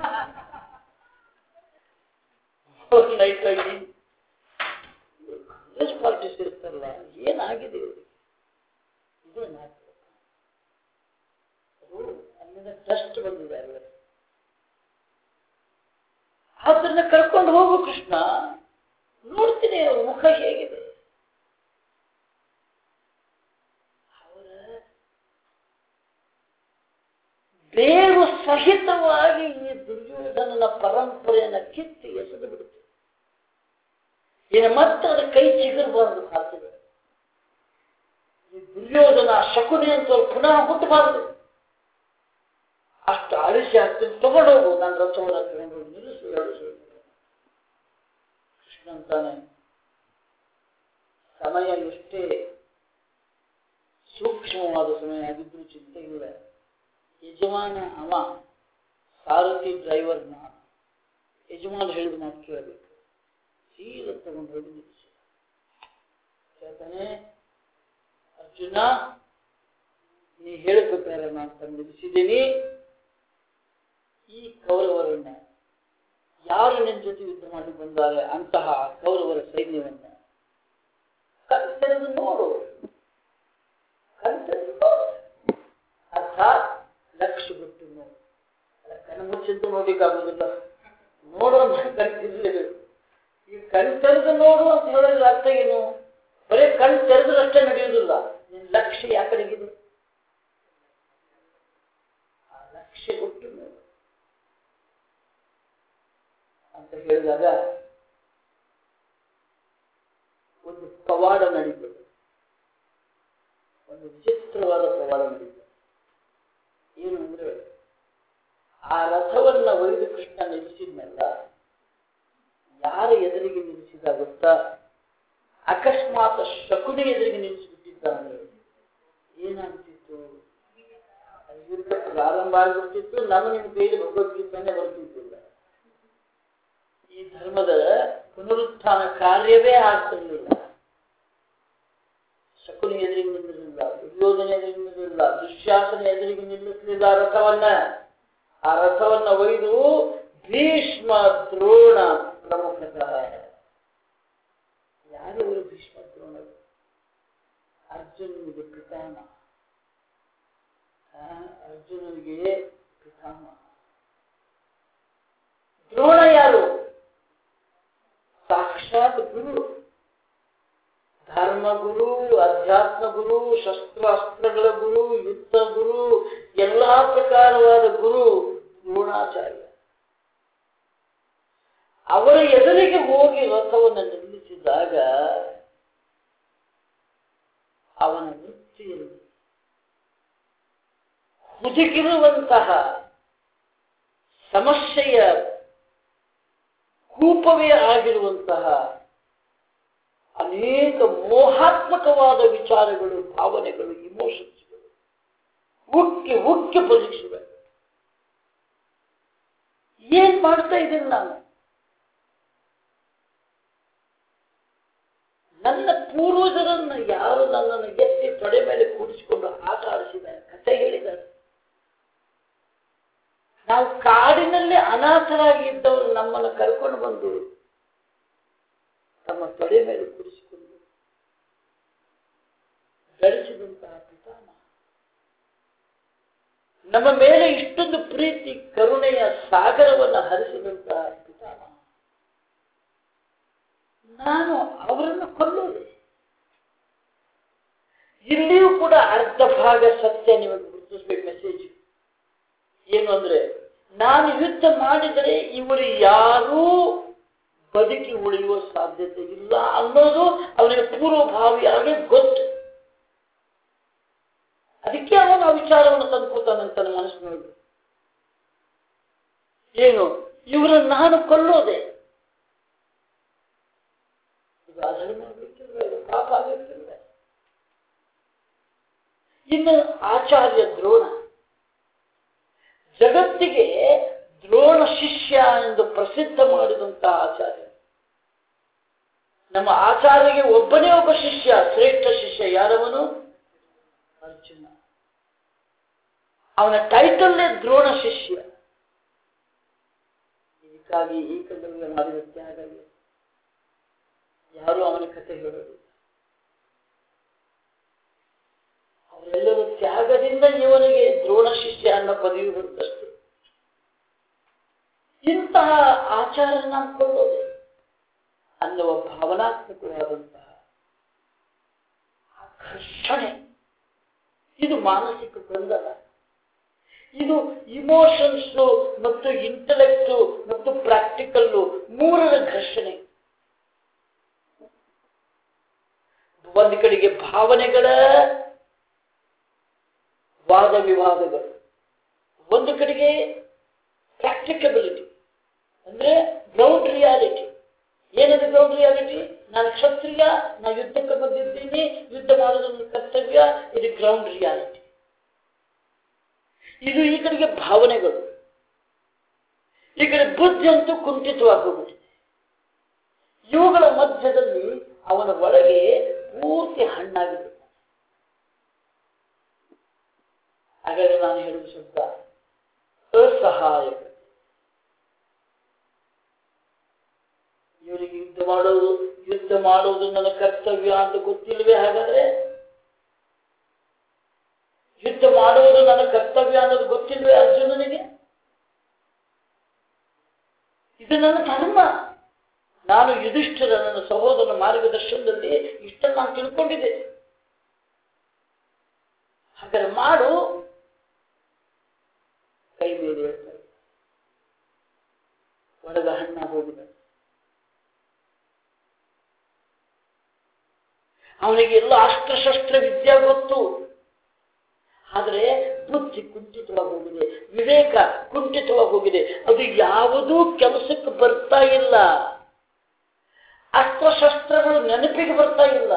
S1: ನೈಟ್ ಆಗಿ ಕಾಂಗ್ರೆಸ್ ಪಾರ್ಟಿ ಸೇರ್ತಾರಲ್ಲ, ಏನಾಗಿದೆ ಇವರಿಗೆ? ಇದು ಅಲ್ಲಿಂದ ಟ್ರಸ್ಟ್ ಬಂದಿದೆ ಅಲ್ಲ, ಅದನ್ನ ಕರ್ಕೊಂಡು ಹೋಗು ಕೃಷ್ಣ, ನೋಡ್ತೀನಿ ಅವ್ರ ಮುಖ ಹೇಗಿದೆ. ಅವರ ಬೇರು ಸಹಿತವಾಗಿ ಈ ದುರ್ಯೋಧನನ ಪರಂಪರೆಯನ್ನ ಕಿತ್ತಿ ಎಸೆದು ಬಿಡುತ್ತೆ. ಇನ್ನು ಮತ್ತೆ ಅದ ಕೈ ಚಿಗರಬಾರದು ಭಾರತದ. ಈ ದುರ್ಯೋಧನ ಶಕುನಿ ಅಂತ ಪುನಃ ಹುಟ್ಟಬಾರದು. ಅಷ್ಟು ಅಳಿಸಿ ಹಾಕ್ತೀನಿ, ತಗೊಂಡೋಗು, ನಾನು ರಥವನ್ನು ತಗೊಂಡೋಗಿ ನಿಲ್ಲಿಸು. ಕೃಷ್ಣ ಅಂತಾನೆ, ಸಮಯ ಎಷ್ಟೇ ಸೂಕ್ಷ್ಮವಾದ ಸಮಯ ಆಗಿದ್ರು ಚಿಂತೆ ಇಲ್ಲ. ಯಜಮಾನ ಅವ, ಸಾರಥಿ ಡ್ರೈವರ್ನ ಯಜಮಾನ ಹೇಳಿದ ಮಾತು ಕೇಳಬೇಕು. ಸೀದಾ ತಗೊಂಡು ಹೋಗಿ ನಿಲ್ಲಿಸಿ ಹೇಳ್ತಾನೆ, ಅರ್ಜುನ ನೀ ಹೇಳಬೇಕಾದ್ರೆ ನಾನು ತಂದು ನಿಲ್ಲಿಸಿದ್ದೀನಿ. ಈ ಕೌರವರನ್ನ ಯಾರು ನಿನ್ನ ಜೊತೆ ಯುದ್ಧ ಮಾಡಿ ಬಂದಾರೆ ಅಂತಹ ಕೌರವರ ಸೈನ್ಯವನ್ನ ಕಣ್ತೆರೆದು ನೋಡು, ಕಣ್ತೆರೆದು ನೋಡು. ಅರ್ಥಾತ್ ಲಕ್ಷ್ಯ ಬಿಟ್ಟು ನೋಡು. ಕಣ್ಣು ಮುಚ್ಚಿದ್ದು ನೋಡ್ಲಿಕ್ಕಾಗುದಿಲ್ಲ, ನೋಡುವಂತ ಕಣ್ತಿರ್ಲೇಬೇಕು. ಈ ಕಣ್ತೆರೆದು ನೋಡು ಅಂತ ಹೇಳಿದ್ರೆ ಅರ್ಥ ಏನು? ಬರೀ ಕಣ್ ತೆರೆದ್ರಷ್ಟೇ ನಡೆಯುವುದಿಲ್ಲ. ನಿನ್ನ ಲಕ್ಷ್ಯ ಯಾವ ಕಡೆಗಿದೆ ಆ ಲಕ್ಷ್ಯ ಕೊಟ್ಟು ನೋಡು ಅಂತ ಹೇಳಿದಾಗ ಒಂದು ಪವಾಡ ನಡೀತದೆ. ಒಂದು ವಿಚಿತ್ರವಾದ ಪವಾಡ ನಡೀತದೆ. ಏನು ಅಂದ್ರೆ, ಆ ರಥವನ್ನ ಒಯ್ದು ಕೃಷ್ಣ ನಿಲ್ಲಿಸಿದ್ನಲ್ಲ, ಯಾರ ಎದುರಿಗೆ ನಿಲ್ಲಿಸಿದ ಗೊತ್ತಾ? ಅಕಸ್ಮಾತ್ ಶಕುನಿ ಎದುರಿಗೆ ನಿಲ್ಲಿಸಿಬಿಟ್ಟಿದ್ದ ಅಂದ್ರೆ ಏನಾಗ್ತಿತ್ತು? ಯುದ್ಧ ಪ್ರಾರಂಭ ಆಗಿಬಿಡ್ತಿತ್ತು. ನಿಮ್ಮ ಕೈಯಲ್ಲಿ ಭಗವದ್ಗೀತಾನೆ ಬರ್ತಿದ್ದಿಲ್ಲ. ಈ ಧರ್ಮದ ಪುನರುತ್ಥಾನ ಕಾರ್ಯವೇ ಆಗ್ತಿರ್ಲಿಲ್ಲ. ಶಕುನಿ ಎದುರಿಗೆ ನಿಲ್ಲಿರಲಿಲ್ಲ, ದುರ್ಯೋಧನ ಎದುರಿಗೆ ನಿಲ್ಲಿರಲಿಲ್ಲ, ದುಶ್ಯಾಸನ ಎದುರಿಗೆ ನಿಲ್ಲಿಸಲಿಲ್ಲ ರಥವನ್ನ. ಆ ರಥವನ್ನ ಒಯ್ದು ಭೀಷ್ಮ ದ್ರೋಣ ಪ್ರಮುಖತಃ. ಯಾರವರು ಭೀಷ್ಮ ದ್ರೋಣರು? ಅರ್ಜುನನಿಗೆ ಪಿತಾಮಹ. ಅರ್ಜುನನಿಗೆ ಪಿತಾಮಹ. ದ್ರೋಣ ಯಾರು? ಸಾಕ್ಷಾತ್ ಗುರು, ಧರ್ಮಗುರು, ಅಧ್ಯಾತ್ಮ ಗುರು, ಶಸ್ತ್ರಾಸ್ತ್ರಗಳ ಗುರು, ಯುದ್ಧ ಗುರು, ಎಲ್ಲಾ ಪ್ರಕಾರವಾದ ಗುರು ದ್ರೋಣಾಚಾರ್ಯ. ಅವರ ಎದುರಿಗೆ ಹೋಗಿ ರಥವನ್ನು ನಿಲ್ಲಿಸಿದಾಗ ಅವನ ವೃತ್ತಿಯಲ್ಲಿ ಹುದುಗಿರುವಂತಹ ಸಮಸ್ಯೆಯ ಕೂಪವೇ ಆಗಿರುವಂತಹ ಅನೇಕ ಮೋಹಾತ್ಮಕವಾದ ವಿಚಾರಗಳು, ಭಾವನೆಗಳು, ಇಮೋಷನ್ಸ್ಗಳು ಉಕ್ಕಿ ಉಕ್ಕಿ ಬದುಕಿಸಿವೆ. ಏನ್ ಮಾಡ್ತಾ ಇದ್ದೀನಿ ನಾನು? ನನ್ನ ಪೂರ್ವಜರನ್ನು ಯಾರು ನನ್ನನ್ನು ಎತ್ತಿ ತೊಡೆ ಮೇಲೆ ಕೂಡಿಸಿಕೊಂಡು ಆಟ ಆಡಿಸಿದ್ದಾರೆ, ಕಥೆ ಹೇಳಿದ್ದಾರೆ. ನಾವು ಕಾಡಿನಲ್ಲಿ ಅನಾಥರಾಗಿ ಇದ್ದವರು ನಮ್ಮನ್ನು ಕರ್ಕೊಂಡು ಬಂದು ತಮ್ಮ ತೊಡೆ ಮೇಲೆ ಕೂಡಿಸಿಕೊಂಡು ಗಳಿಸಿದಂತಹ ಪಿತಾಮಹ, ನಮ್ಮ ಮೇಲೆ ಇಷ್ಟೊಂದು ಪ್ರೀತಿ ಕರುಣೆಯ ಸಾಗರವನ್ನು ಹರಿಸಿದಂತಹ ಪಿತಾಮಹ, ನಾನು ಅವರನ್ನು ಕೊಲ್ಲುವೆ. ಇಲ್ಲಿಯೂ ಕೂಡ ಅರ್ಧ ಭಾಗ ಸತ್ಯ ನಿಮಗೆ ಗುರುತಿಸ್ಬೇಕು. ಮೆಸೇಜ್ ಏನು ಅಂದ್ರೆ, ನಾನು ಯುದ್ಧ ಮಾಡಿದರೆ ಇವರು ಯಾರೂ ಬದುಕಿ ಉಳಿಯುವ ಸಾಧ್ಯತೆ ಇಲ್ಲ ಅನ್ನೋದು ಅವನಿಗೆ ಪೂರ್ವಭಾವಿಯಾಗಿ ಗೊತ್ತು. ಅದಕ್ಕೆ ಅವನು ಆ ವಿಚಾರವನ್ನು ತಂದ್ಕೊತಾನಂತ ಮನಸ್ಸಿನೊಳಗೆ. ಏನು? ಇವರನ್ನು ನಾನು ಕೊಲ್ಲೋದೆ. ಇದು ಅಧರ್ಮ ಆಗಲಿಕ್ಕಿಲ್ಲ, ಇದು ಪಾಪ ಆಗಲಿಕ್ಕಿಲ್ಲ. ಇನ್ನು ಆಚಾರ್ಯ ದ್ರೋಣ, ಜಗತ್ತಿಗೆ ದ್ರೋಣ ಶಿಷ್ಯ ಎಂದು ಪ್ರಸಿದ್ಧ ಮಾಡಿದಂತಹ ಆಚಾರ್ಯ. ನಮ್ಮ ಆಚಾರ್ಯಗೆ ಒಬ್ಬನೇ ಒಬ್ಬ ಶಿಷ್ಯ, ಶ್ರೇಷ್ಠ ಶಿಷ್ಯ. ಯಾರವನು? ಅರ್ಜುನ. ಅವನ ಟೈಟಲ್ಲೇ ದ್ರೋಣ ಶಿಷ್ಯ. ಅದಕ್ಕಾಗಿ ಈ ಕರ್ತವ್ಯ ಮಾಡಿದ ತ್ಯಾಗ ಯಾರು ಅವನ ಕಥೆ ಹೇಳೋದು. ಅವರೆಲ್ಲರೂ ತ್ಯಾಗದಿಂದ ಇವನಿಗೆ ದ್ರೋಣ ಶಿಷ್ಯ ಅನ್ನೋ ಪದವಿ ಬರುತ್ತಷ್ಟೆ. ಇಂತಹ ಆಚಾರ ನಂಬಿಕೊಳ್ಳೋದು ಅನ್ನುವ ಭಾವನಾತ್ಮಕವಾದಂತಹ ಘರ್ಷಣೆ, ಇದು ಮಾನಸಿಕ ಗೊಂದಲ, ಇದು ಇಮೋಷನ್ಸ್ ಮತ್ತು ಇಂಟೆಲೆಕ್ಟ್ ಮತ್ತು ಪ್ರಾಕ್ಟಿಕಲ್ಲು ಮೂರರ ಘರ್ಷಣೆ. ಒಂದು ಕಡೆಗೆ ಭಾವನೆಗಳ ವಾದ ವಿವಾದಗಳು, ಒಂದು ಕಡೆಗೆ ಪ್ರಾಕ್ಟಿಕಬಿಲಿಟಿ ಅಂದ್ರೆ ಗ್ರೌಂಡ್ ರಿಯಾಲಿಟಿ. ಏನದು ಗ್ರೌಂಡ್ ರಿಯಾಲಿಟಿ? ನಾನು ಕ್ಷತ್ರಿಯ, ನಾನು ಯುದ್ಧಕ್ಕೆ ಬಂದಿದ್ದೀನಿ, ಯುದ್ಧ ಮಾಡೋದು ನನ್ನ ಕರ್ತವ್ಯ, ಇದು ಗ್ರೌಂಡ್ ರಿಯಾಲಿಟಿ. ಇದು ಈ ಕಡೆಗೆ ಭಾವನೆಗಳು, ಈ ಕಡೆ ಬುದ್ಧಿ ಅಂತೂ ಕುಂಠಿತವಾಗಿ ಹೋಗುತ್ತಿದೆ. ಇವುಗಳ ಮಧ್ಯದಲ್ಲಿ ಅವನ ಒಳಗೆ ಪೂರ್ತಿ ಹಣ್ಣಾಗಿದೆ. ಹಾಗಾದ್ರೆ ನಾನು ಹೇಳುವ ಶಬ್ದ ಅಸಹಾಯಕ. ಇವರಿಗೆ ಯುದ್ಧ ಮಾಡೋದು ನನ್ನ ಕರ್ತವ್ಯ ಅಂತ ಗೊತ್ತಿಲ್ವೇ? ಹಾಗಾದ್ರೆ ಯುದ್ಧ ಮಾಡುವುದು ನನ್ನ ಕರ್ತವ್ಯ ಅನ್ನೋದು ಗೊತ್ತಿಲ್ವೇ ಅರ್ಜುನನಿಗೆ? ಇದು ನನ್ನ ಧರ್ಮ, ನಾನು ಯುಧಿಷ್ಠಿರ ನನ್ನ ಸಹೋದರನ ಮಾರ್ಗದರ್ಶನದಲ್ಲಿ ಇಷ್ಟನ್ನು ನಾನು ತಿಳ್ಕೊಂಡಿದ್ದೆ. ಹಾಗಾದ್ರೆ ಮಾಡು. ಕೈ ಮೇಲೆ ಒಳಗ ಹಣ್ಣ ಹೋಗಿದೆ. ಅವನಿಗೆ ಎಲ್ಲ ಅಸ್ತ್ರಶಸ್ತ್ರ ವಿದ್ಯೆ ಗೊತ್ತು, ಆದರೆ ಬುದ್ಧಿ ಕುಂಠಿತವಾಗಿ ಹೋಗಿದೆ, ವಿವೇಕ ಕುಂಠಿತವಾಗಿ ಹೋಗಿದೆ. ಅದು ಯಾವುದೂ ಕೆಲಸಕ್ಕೆ ಬರ್ತಾ ಇಲ್ಲ. ಅಸ್ತ್ರಶಸ್ತ್ರಗಳು ನೆನಪಿಗೆ ಬರ್ತಾ ಇಲ್ಲ.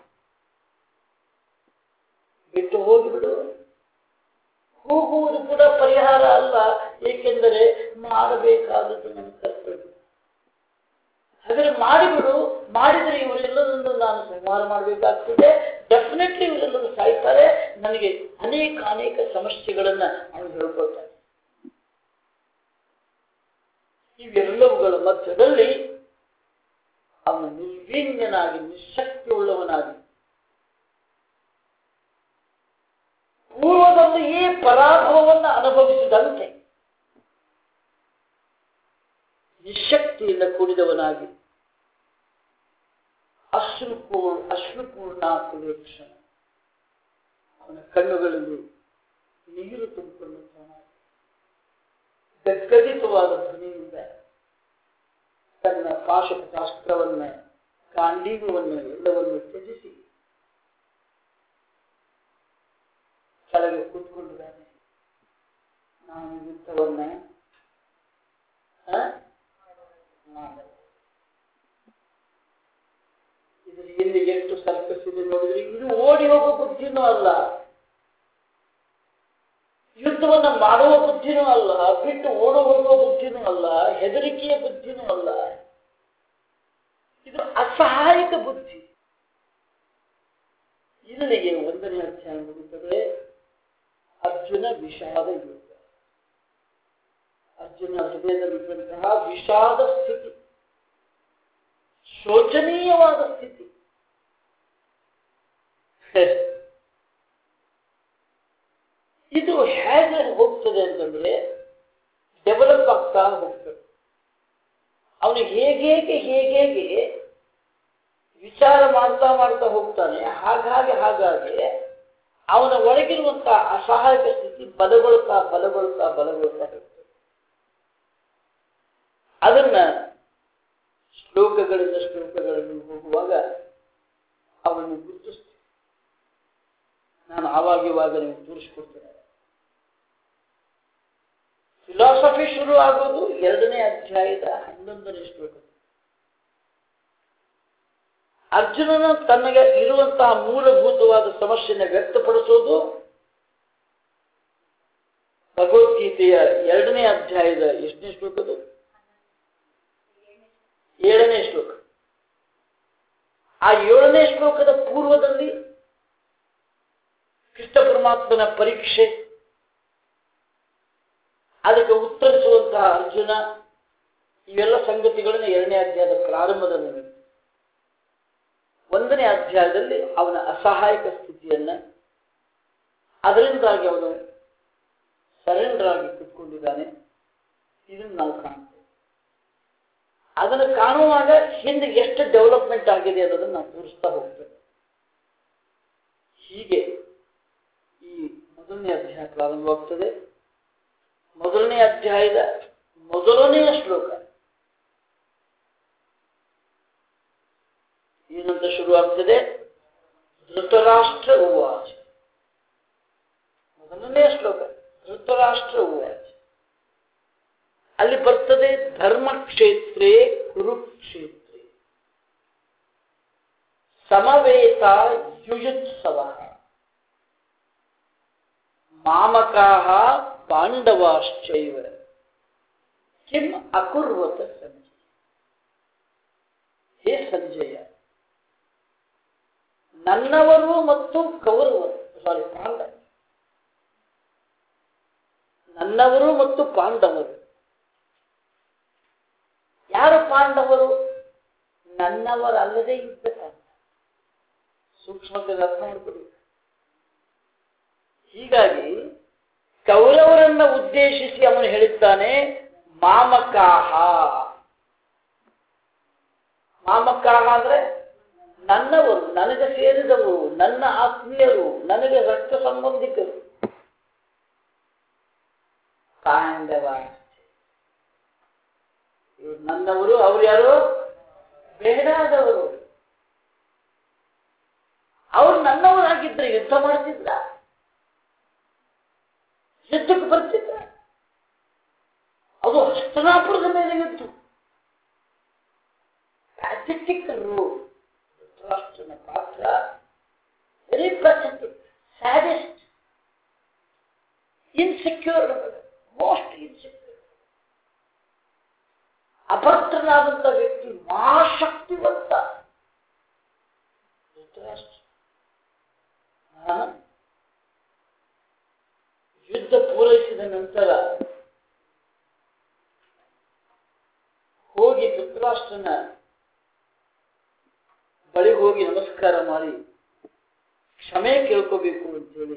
S1: ಬಿಟ್ಟು ಹೋಗಿಬಿಡು. ಹೋಗುವುದು ಕೂಡ ಪರಿಹಾರ ಅಲ್ಲ, ಏಕೆಂದರೆ ಮಾಡಬೇಕಾದದ್ದು ನನ್ನ ಕರ್ತವ್ಯ. ಹಾಗಾದ್ರೆ ಮಾಡಿಬಿಡು. ಮಾಡಿದರೆ ಇವರೆಲ್ಲರನ್ನು ನಾನು ಸಂಹಾರ ಮಾಡಬೇಕಾಗ್ತದೆ. ಡೆಫಿನೆಟ್ಲಿ ಇವರೆಲ್ಲರೂ ಸಾಯ್ತಾರೆ. ನನಗೆ ಅನೇಕ ಸಮಸ್ಯೆಗಳನ್ನ ಅವನು ಹೇಳ್ಕೊಳ್ತಾನೆ. ಇವೆಲ್ಲವುಗಳ ಮಧ್ಯದಲ್ಲಿ ಅವನು ನಿರ್ವೀಣ್ಯನಾಗಿ, ನಿಶಕ್ತಿಯುಳ್ಳವನಾಗಿ, ಪೂರ್ವದಲ್ಲಿಯೇ ಪರಾಭವವನ್ನು ಅನುಭವಿಸಿದಂತೆ ನಿಶಕ್ತಿಯಿಂದ ಕೂಡಿದವನಾಗಿ ಅಶ್ರುಪೂರ್ಣಾಕುಲೇಕ್ಷಣ, ಅವನ ಕಣ್ಣುಗಳಲ್ಲಿ ನೀರು ತುಂಬಿಕೊಳ್ಳುತ್ತಾನೆ. ಗದ್ಗದಿತವಾದ ಧ್ವನಿಯಿಂದ ತನ್ನ ಪಾಶುಪತಾಸ್ತ್ರವನ್ನ, ಗಾಂಡೀವವನ್ನು ಎಲ್ಲವನ್ನು ತ್ಯಜಿಸಿ ಕೆಳಗೆ ಕೂತ್ಕೊಂಡಿದ್ದಾನೆ. ನಾನು ಯುದ್ಧವನ್ನ ಇದ್ರ ಹಿಂದೆ ಎಷ್ಟು ಸರ್ಕಸ್ ಇದೆ ನೋಡಿದ್ರೆ, ಇದು ಓಡಿ ಹೋಗೋ ಬುದ್ಧಿನೂ ಅಲ್ಲ, ಯುದ್ಧವನ್ನ ಮಾಡುವ ಬುದ್ಧಿನೂ ಅಲ್ಲ, ಬಿಟ್ಟು ಓಡ ಹೋಗುವ ಬುದ್ಧಿನೂ ಅಲ್ಲ, ಹೆದರಿಕೆಯ ಬುದ್ಧಿನೂ ಅಲ್ಲ. ಇದು ಅಸಹಾಯಕ ಬುದ್ಧಿ. ಇಲ್ಲಿಗೆ 1ನೇ ಅಧ್ಯಾಯ ಮುಗುತ್ತದೆ. ಅರ್ಜುನ ವಿಷಾದ ಯುದ್ಧ. ಅರ್ಜುನ ಹೃದಯದಲ್ಲಿದ್ದಂತಹ ವಿಷಾದ ಸ್ಥಿತಿ, ಶೋಚನೀಯವಾದ ಸ್ಥಿತಿ. ಇದು ಹೇಗೆ ಹೋಗ್ತದೆ ಅಂತಂದ್ರೆ ಡೆವಲಪ್ ಆಗ್ತಾ ಹೋಗ್ತದೆ. ಅವನು ಹೇಗೆ ವಿಚಾರ ಮಾಡ್ತಾ ಹೋಗ್ತಾನೆ, ಹಾಗಾಗಿ ಅವನ ಒಳಗಿರುವಂತಹ ಅಸಹಾಯಕ ಸ್ಥಿತಿ ಬಲಗೊಳ್ತಾ ಹೋಗ್ತದೆ. ಅದನ್ನ ಶ್ಲೋಕಗಳಲ್ಲಿ ಹೋಗುವಾಗ ಅವನು ಗುರುತಿಸ್ತೀನಿ. ನಾನು ಆವಾಗಿವಾಗ ನೀವು ತೋರಿಸ್ಕೊಡ್ತೇನೆ. ಫಿಲಾಸಫಿ ಶುರು ಆಗೋದು 2ನೇ ಅಧ್ಯಾಯದ 11ನೇ ಶ್ಲೋಕ. ಅರ್ಜುನನ ತನಗೆ ಇರುವಂತಹ ಮೂಲಭೂತವಾದ ಸಮಸ್ಯೆಯನ್ನು ವ್ಯಕ್ತಪಡಿಸೋದು ಭಗವದ್ಗೀತೆಯ 2ನೇ ಅಧ್ಯಾಯದ ಎಷ್ಟನೇ ಶ್ಲೋಕದು? 7ನೇ ಶ್ಲೋಕ. ಆ 7ನೇ ಶ್ಲೋಕದ ಪೂರ್ವದಲ್ಲಿ ಕೃಷ್ಣ ಪರಮಾತ್ಮನ ಪರೀಕ್ಷೆ, ಅದಕ್ಕೆ ಉತ್ತರಿಸುವಂತಹ ಅರ್ಜುನ, ಇವೆಲ್ಲ ಸಂಗತಿಗಳನ್ನು 2ನೇ ಅಧ್ಯಾಯದ ಪ್ರಾರಂಭದಲ್ಲಿ ನೋಡಿ. 1ನೇ ಅಧ್ಯಾಯದಲ್ಲಿ ಅವನ ಅಸಹಾಯಕ ಸ್ಥಿತಿಯನ್ನ, ಅದರಿಂದಾಗಿ ಅವನು ಸರೆಂಡರ್ ಆಗಿ ಕೂತ್ಕೊಂಡಿದ್ದಾನೆ, ಇದನ್ನು ನಾವು ಕಾಣ್ತೇವೆ. ಅದನ್ನು ಕಾಣುವಾಗ ಹಿಂದೆ ಎಷ್ಟು ಡೆವಲಪ್ಮೆಂಟ್ ಆಗಿದೆ ಅನ್ನೋದನ್ನು ನಾವು ತೋರಿಸ್ತಾ ಹೋಗ್ತೇವೆ. ಹೀಗೆ ಈ 1ನೇ ಅಧ್ಯಾಯ ಪ್ರಾರಂಭವಾಗ್ತದೆ. 1ನೇ ಅಧ್ಯಾಯದ ಮೊದಲನೆಯ ಶ್ಲೋಕ ಏನಂತ ಶುರುವಾಗ್ತದೆ? ಧೃತರಾಷ್ಟ್ರ ಉವಾಚ. ಮೊದಲನೆಯ ಶ್ಲೋಕ ಧೃತರಾಷ್ಟ್ರ ಉವಾಚ. ಅಲ್ಲಿ ಬರ್ತದೆ ಧರ್ಮಕ್ಷೇತ್ರೇ ಕುರುಕ್ಷೇತ್ರೇ ಸಮವೇತ ಯುಯುತ್ಸವ ಮಾಮಕಾಃ ಪಾಂಡವಾಶ್ಚೈವ ಕಿಂ ಅಕುರ್ವತ ಸಂಜಯ. ಹೇ ಸಂಜಯ, ನನ್ನವರು ಮತ್ತು ಕೌರವರು, ನನ್ನವರು ಮತ್ತು ಪಾಂಡವರು. ಯಾರು ಪಾಂಡವರು? ನನ್ನವರಲ್ಲದೆ ಇದ್ದ ಕಾರಣ. ಸೂಕ್ಷ್ಮತೆ ಅರ್ಥ ಮಾಡ್ಕೊಡಿ. ಹೀಗಾಗಿ ಕೌರವರನ್ನ ಉದ್ದೇಶಿಸಿ ಅವನು ಹೇಳಿದ್ದಾನೆ ಮಾಮಕಾಹ. ಮಾಮಕಾಹ ಅಂದ್ರೆ ನನ್ನವರು, ನನಗೆ ಸೇರಿದವರು, ನನ್ನ ಆತ್ಮೀಯರು, ನನಗೆ ರಕ್ತ ಸಂಬಂಧಿಕರು. ಪಾಂಡವ ಇವರು ನನ್ನವರು, ಅವರು ಯಾರು? ಬೇಡಾದವರು. ಅವರು ನನ್ನವರಾಗಿದ್ರೆ ಯುದ್ಧ ಮಾಡ್ತಿದ್ರ, ಯುದ್ಧಕ್ಕೆ ಬರ್ತಿದ್ರ. ಅದು ಹಸ್ತನಾಪುರದ ಮೇಲೆ ಯುದ್ಧ. Pathetic rule. ಧೃತರಾಷ್ಟ್ರನ ಪಾತ್ರ very pathetic, saddest, insecure, most insecure. ಅಭದ್ರನಾದಂಥ ವ್ಯಕ್ತಿ, ಮಹಾಶಕ್ತಿವಂತ ಧೃತರಾಷ್ಟ್ರ. ಯುದ್ಧ ಪೂರೈಸಿದ ನಂತರ ಹೋಗಿ ಧೃತರಾಷ್ಟ್ರನ ಬಳಿ ಹೋಗಿ ನಮಸ್ಕಾರ ಮಾಡಿ ಕ್ಷಮೆ ಕೇಳ್ಕೋಬೇಕು ಅಂತೇಳಿ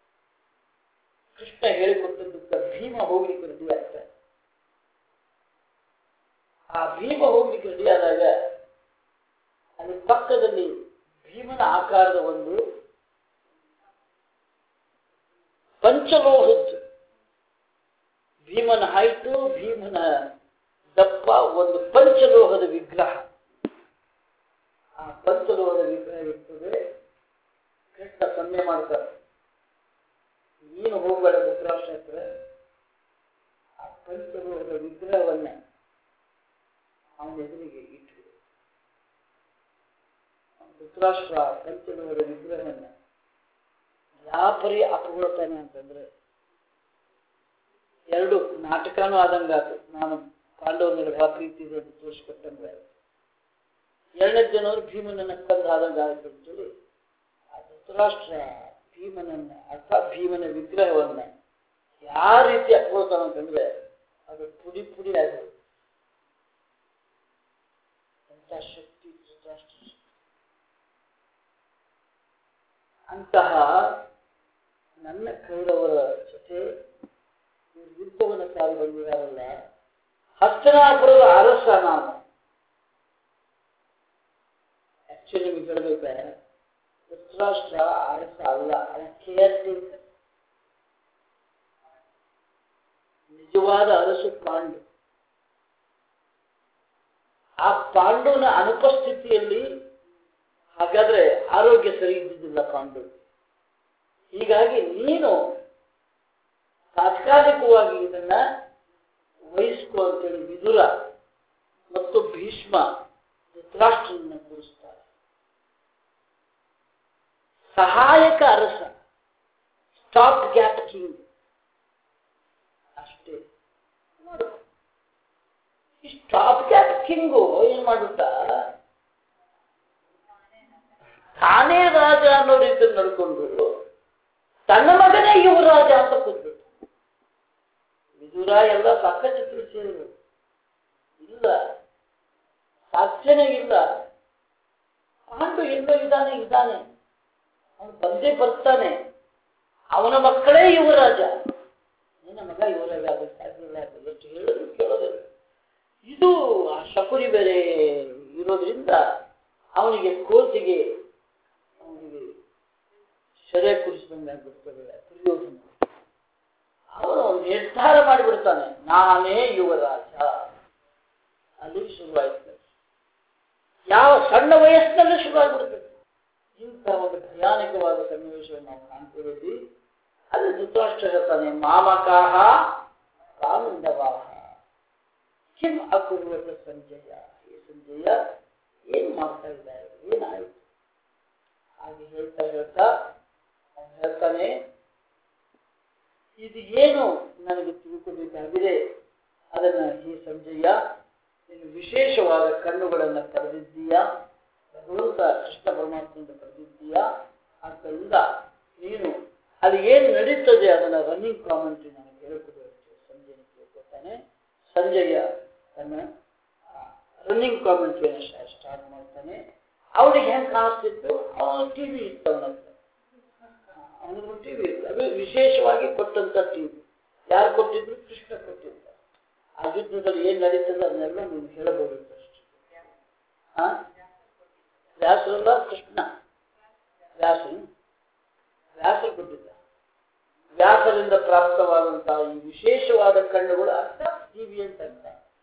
S1: ಕೃಷ್ಣ ಹೇಳಿಕೊಟ್ಟದ್ದಕ್ಕೆ ಭೀಮ ಹೋಗ್ಲಿಕ್ಕೆ ರೆಡಿ ಆಗ್ತಾರೆ. ಆ ಭೀಮ ಹೋಗ್ಲಿಕ್ಕೆ ರೆಡಿ ಆದಾಗ ಅಲ್ಲಿ ಪಕ್ಕದಲ್ಲಿ ಭೀಮನ ಆಕಾರದ ಒಂದು ಪಂಚಲೋಹದ್ದು, ಭೀಮನ ಹೈಟು, ಭೀಮನ ದಪ್ಪ, ಒಂದು ಪಂಚಲೋಹದ ವಿಗ್ರಹ. ಆ ಪಂಚಲೋಹದ ವಿಗ್ರಹ ಇರ್ತದೆ. ಕೃಷ್ಣ ಸನ್ನೆ ಮಾಡ್ತಾರೆ, ನೀನು ಹೋಗಬೇಡ ಧೃತರಾಷ್ಟ್ರ ಹತ್ರ. ಆ ಪಂಚಲೋಹದ ವಿಗ್ರಹವನ್ನ ಅವನ ಎದುರಿಗೆ ಇಟ್ಟು ಧೃತರಾಷ್ಟ್ರ ಪಂಚಲೋಹದ ವಿಗ್ರಹವನ್ನ ಯಾವ ಪರಿ ಅಪಗೊಳ್ತಾನೆ ಅಂತಂದ್ರೆ, ಎರಡು ನಾಟಕನೂ ಆದಂಗಾತು. ನಾನು ಪಾಂಡವರ ಮೇಲೆ ಬಹಳ ಪ್ರೀತಿ ಇದೆ ಅಂತ ತೋರಿಸ್ಕೊಟ್ಟಂಗೆ, ಎರಡನೇ ಜನವರು ಭೀಮನನ್ನ ಕಂದು ಆದಂಗ ಅಂತೇಳಿ ಆ ಧೃತರಾಷ್ಟ್ರ ಭೀಮನನ್ನ ಅಥವಾ ಭೀಮನ ವಿಗ್ರಹವನ್ನ ಯಾವ ರೀತಿ ಅಪ್ಕೊಳ್ತಾನ ಅಂತಂದ್ರೆ ಅದು ಪುಡಿ ಪುಡಿ ಆಗಿದೆ. ಎಂತ ಶಕ್ತಿ ಧೃತರಾಷ್ಟ್ರ. ಅಂತಹ ನನ್ನ ಕೌರವರ ಜೊತೆ ಯುದ್ಧವನ್ನು ಸಾರಿ ಬಂದಿದ್ದಾರಲ್ಲ, ಹಸ್ತನಾಪುರದ ಅರಸ ನಾನು. ಆಕ್ಚುಲಿ ನಿಮಗೆ ಹೇಳ್ಬೇಕಾದ್ರೆ ಧೃತರಾಷ್ಟ್ರ ಅರಸ ಅಲ್ಲ, ಅವನ ಕೇರ್ಟೇಕರ್. ನಿಜವಾದ ಅರಸು ಪಾಂಡು. ಆ ಪಾಂಡುವಿನ ಅನುಪಸ್ಥಿತಿಯಲ್ಲಿ ಹಾಗಾದ್ರೆ ಆರೋಗ್ಯ ಸರಿ ಇದ್ದಿದ್ದಿಲ್ಲ ಪಾಂಡು. ಹೀಗಾಗಿ ನೀನು ತಾತ್ಕಾಲಿಕವಾಗಿ ಇದನ್ನ ವಹಿಸ್ಕೋ ಅಂತೇಳಿ ವಿದುರ ಮತ್ತು ಭೀಷ್ಮ ಧೃತರಾಷ್ಟ್ರನನ್ನ ಕೂರಿಸ್ತಾರೆ. ಸಹಾಯಕ ಅರಸ, ಸ್ಟಾಪ್ ಗ್ಯಾಪ್ ಕಿಂಗ್ ಅಷ್ಟೇ. ಈ ಸ್ಟಾಪ್ ಗ್ಯಾಪ್ ಕಿಂಗು ಏನ್ ಮಾಡುತ್ತ, ತಾನೇ ರಾಜ ಅನ್ನೋ ರೀತಿಯಲ್ಲಿ ನಡ್ಕೊಂಡು ತನ್ನ ಮಗನೇ ಯುವರಾಜ ಅಂತ ಕೂತ್ಬಿಟ್ಟು. ವಿದುರ ಎಲ್ಲ ಸಾಕಷ್ಟು ತಿಳಿಸಿದ್ರು, ಇಲ್ಲ ಸಾಧ್ಯನೇ ಇಲ್ಲ. ಪಾಂಡು ಎಲ್ಲೋ ಇದ್ದಾನೆ ಅವನು ಬಂದೇ ಬರ್ತಾನೆ. ಅವನ ಮಕ್ಕಳೇ ಯುವರಾಜ. ನಿನ್ನ ಮಗ ಯುವರಾಜ ಆಗಕ್ಕೆ ಸಾಧ್ಯ ಇಲ್ಲ. ಎಷ್ಟು ಹೇಳಿದ್ರು ಕೇಳೋದಿಲ್ಲ. ಇದು ಆ ಶಕುನಿ ಬೇರೆ ಇರೋದ್ರಿಂದ ಅವನಿಗೆ ಕೋತಿಗೆ ಸೆರೆ ಕುಡಿಸಿದಂಗೆ ಆಗ್ಬಿಡ್ತದೆ. ದುರ್ಯೋಧನ ಅವನು ನಿರ್ಧಾರ ಮಾಡಿಬಿಡ್ತಾನೆ, ನಾನೇ ಯುವರಾಜ. ಅಲ್ಲಿ ಶುರುವಾಯ್ತು. ಯಾವ ಸಣ್ಣ ವಯಸ್ಸಿನಲ್ಲೇ ಶುರುವಾಗ್ಬಿಡ್ತದೆ. ಇಂತಹ ಒಂದು ಭಯಾನಕವಾದ ಸನ್ನಿವೇಶವನ್ನು ನಾವು ಕಾಣ್ತಿದ್ದೀವಿ. ಅಲ್ಲಿ ಧೃತರಾಷ್ಟ್ರ ಹೇಳ್ತಾನೆ, ಮಾಮಕಾಹ ಕಾನಂದವಾಹ ಕಿಂ ಅಕುರ್ವತ ಸಂಜಯ. ಈ ಸಂಜಯ ಏನ್ ಮಾಡ್ತಾ ಇದ್ದಾರೆ, ಏನಾಯ್ತು? ಹಾಗೆ ಹೇಳ್ತಾ ಹೇಳ್ತಾನೆ, ಇದು ಏನು ನನಗೆ ತಿಳ್ಕೋಬೇಕಾಗಿದೆ. ಅದನ್ನ ಈ ಸಂಜಯ ನೀನು ವಿಶೇಷವಾದ ಕಣ್ಣುಗಳನ್ನು ಪಡೆದಿದ್ದೀಯಾ, ಭಗವಂತ ಕೃಷ್ಣ ಪರಮಾತ್ಮದಿಂದ ಪಡೆದಿದ್ದೀಯಾ. ಆದ್ದರಿಂದ ನೀನು ಅಲ್ಲಿ ಏನು ನಡೀತದೆ ಅದನ್ನ ರನ್ನಿಂಗ್ ಕಾಮೆಂಟ್ರಿ ನಾನು ಕೇಳ್ಕೊಬೇಕು. ಸಂಜಯನ ಕೇಳ್ಕೊತಾನೆ. ಸಂಜಯ ತನ್ನ ರನ್ನಿಂಗ್ ಕಾಮೆಂಟ್ರಿಯನ್ನು ಸ್ಟಾರ್ಟ್ ಮಾಡ್ತಾನೆ. ಅವನಿಗೆ ಹೆಂಗೆ ಕಾಣಿಸ್ತಿತ್ತು, ಅವನು ಟಿವಿ ಇತ್ತು, ಅವನಿಗೆ ಟಿವಿ ಇತ್ತು. ಅದು ವಿಶೇಷವಾಗಿ ಕೊಟ್ಟಂತ ಟಿವಿ. ಯಾರು ಕೊಟ್ಟಿದ್ರು? ಕೃಷ್ಣ ಕೊಟ್ಟಿದ್ದ. ಆ ಯುದ್ಧದಲ್ಲಿ ಏನ್ ನಡೀತದೆ ಅದನ್ನೆಲ್ಲ ನೀನು ಹೇಳಬಹುದು ಅಷ್ಟೇ. ವ್ಯಾಸರಲ್ಲ, ಕೃಷ್ಣ. ವ್ಯಾಸರು ಕೊಟ್ಟಿದ್ದ. ವ್ಯಾಸರಿಂದ ಪ್ರಾಪ್ತವಾದಂತಹ ಈ ವಿಶೇಷವಾದ ಕಣ್ಣುಗಳು ಅರ್ಥ ಟಿವಿ ಅಂತ ಅರ್ಥ.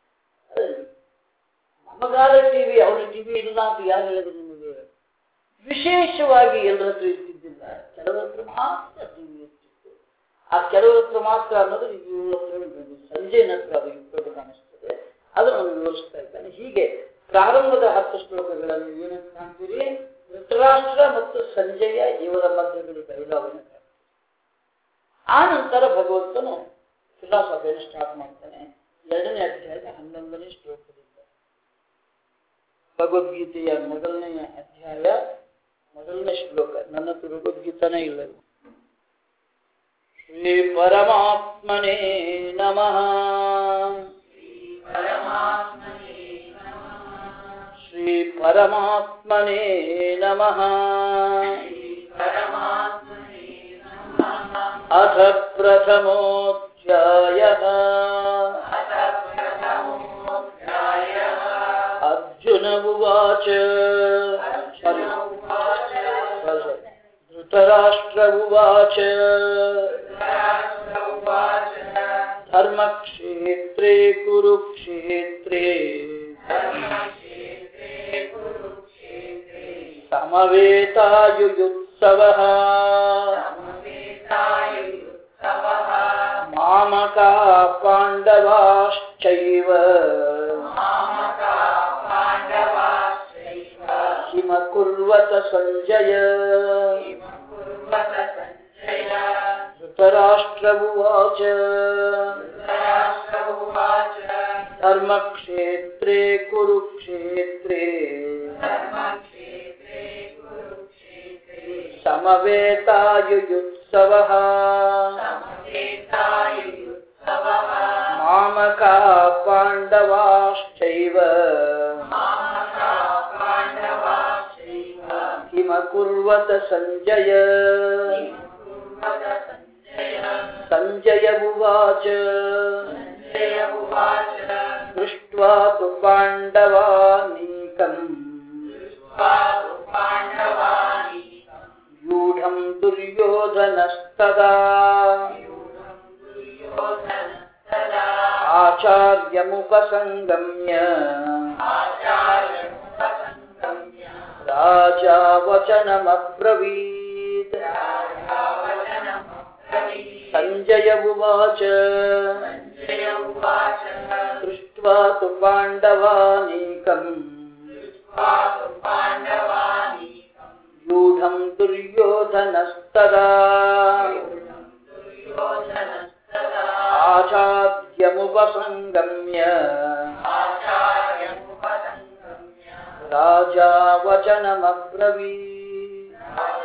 S1: ನಮಗಾದ ಟಿವಿ, ಅವನ ಟಿವಿ ಇಲ್ಲ ಅಂತ ಯಾರು ಹೇಳಿದ್ರು ನಿಮಗೆ? ವಿಶೇಷವಾಗಿ ಎಲ್ಲರ ಹತ್ರ ಇರ್ತಿದ್ದಿಲ್ಲ, ಕೆಲವರ ಹತ್ರ ಮಾತ್ರ ಟಿವಿ ಇರ್ತಿತ್ತು. ಆ ಕೆಲವರ ಹತ್ರ ಮಾತ್ರ ಅನ್ನೋದು ಸಂಜಯನ ಹತ್ರ ಅದು ಇಪ್ಪತ್ತು ಕಾಣಿಸ್ತದೆ. ಅದನ್ನು ಅವನು ವಿವರಿಸ್ತಾ ಇದ್ದಾನೆ. ಹೀಗೆ ಪ್ರಾರಂಭದ 10 ಶ್ಲೋಕಗಳನ್ನು ಏನಂತ ಕಾಣ್ತೀರಿ? ಧೃತರಾಷ್ಟ್ರ ಮತ್ತು ಸಂಜಯ ಇವರ ಮಧ್ಯದಲ್ಲಿ ಡೈಲಾಗನ್ನು ಕಾಣ್ತೀರಿ. ಆ ನಂತರ ಭಗವಂತನು ಫಿಲಾಸಫಿಯನ್ನು ಸ್ಟಾರ್ಟ್ ಮಾಡ್ತಾನೆ. 2ನೇ ಅಧ್ಯಾಯದ 11ನೇ ಶ್ಲೋಕದಿಂದ. ಭಗವದ್ಗೀತೆಯ ಮೊದಲನೆಯ ಅಧ್ಯಾಯ 1ನೇ ಶ್ಲೋಕ. ನನ್ನ ಹತ್ರ ಭಗವದ್ಗೀತಾನೇ ಇಲ್ಲ. ಶ್ರೀ ಪರಮಾತ್ಮನೇ ನಮಃ. ಶ್ರೀ ಪರಮಾತ್ಮನೇ ನಮಃ. ಅಥ ಪ್ರಥಮೋಧ್ಯಾಯಃ. ಅರ್ಜುನ ಉವಾಚ. ಧೃತರಾಷ್ಟ್ರ ಉವಾಚ. ಧರ್ಮಕ್ಷೇತ್ರೇ ಕುರುಕ್ಷೇತ್ರೇ ಸಮವೇತಾಯುಯುತ್ಸವಃ. ಮಾಮಕಾ ಪಾಂಡವಾಶ್ಚೈವ ಕಿಮ ಕುರ್ವತ ಸಂಜಯ. ಧೃತರಾಷ್ಟ್ರ ಉವಾಚ. ಧರ್ಮಕ್ಷೇತ್ರೇ ಕುರುಕ್ಷೇತ್ರೇ ಸಮವೇತಾಯುಯುತ್ಸವಃ. ಮಾಮಕಾ ಪಾಂಡವಾಶ್ಚೈವ ಕಿಮ ಕುರ್ವತ ಸಂಜಯ. ಸಂಜಯ ಉವಾಚ. ದೃಷ್ಟ್ವಾ ತು ಪಾಂಡವಾನೀಕಂ ವ್ಯೂಢಂ ದುರ್ಯೋಧನಸ್ತದಾ ಆಚಾರ್ಯಮುಪಸಂಗಮ್ಯ ರಾಜಾ ವಚನಮಬ್ರವೀತ್. ಸಂಜಯ ಉವಾಚ. ದೃಷ್ಟ್ವಾ ತು ಪಾಂಡವಾನೀಕಂ ವ್ಯೂಢಂ ದುರ್ಯೋಧನಸ್ತದಾ ಆಚಾರ್ಯಮುಪಸಂಗಮ್ಯ ರಾಜಾ ವಚನಮಬ್ರವೀತ್.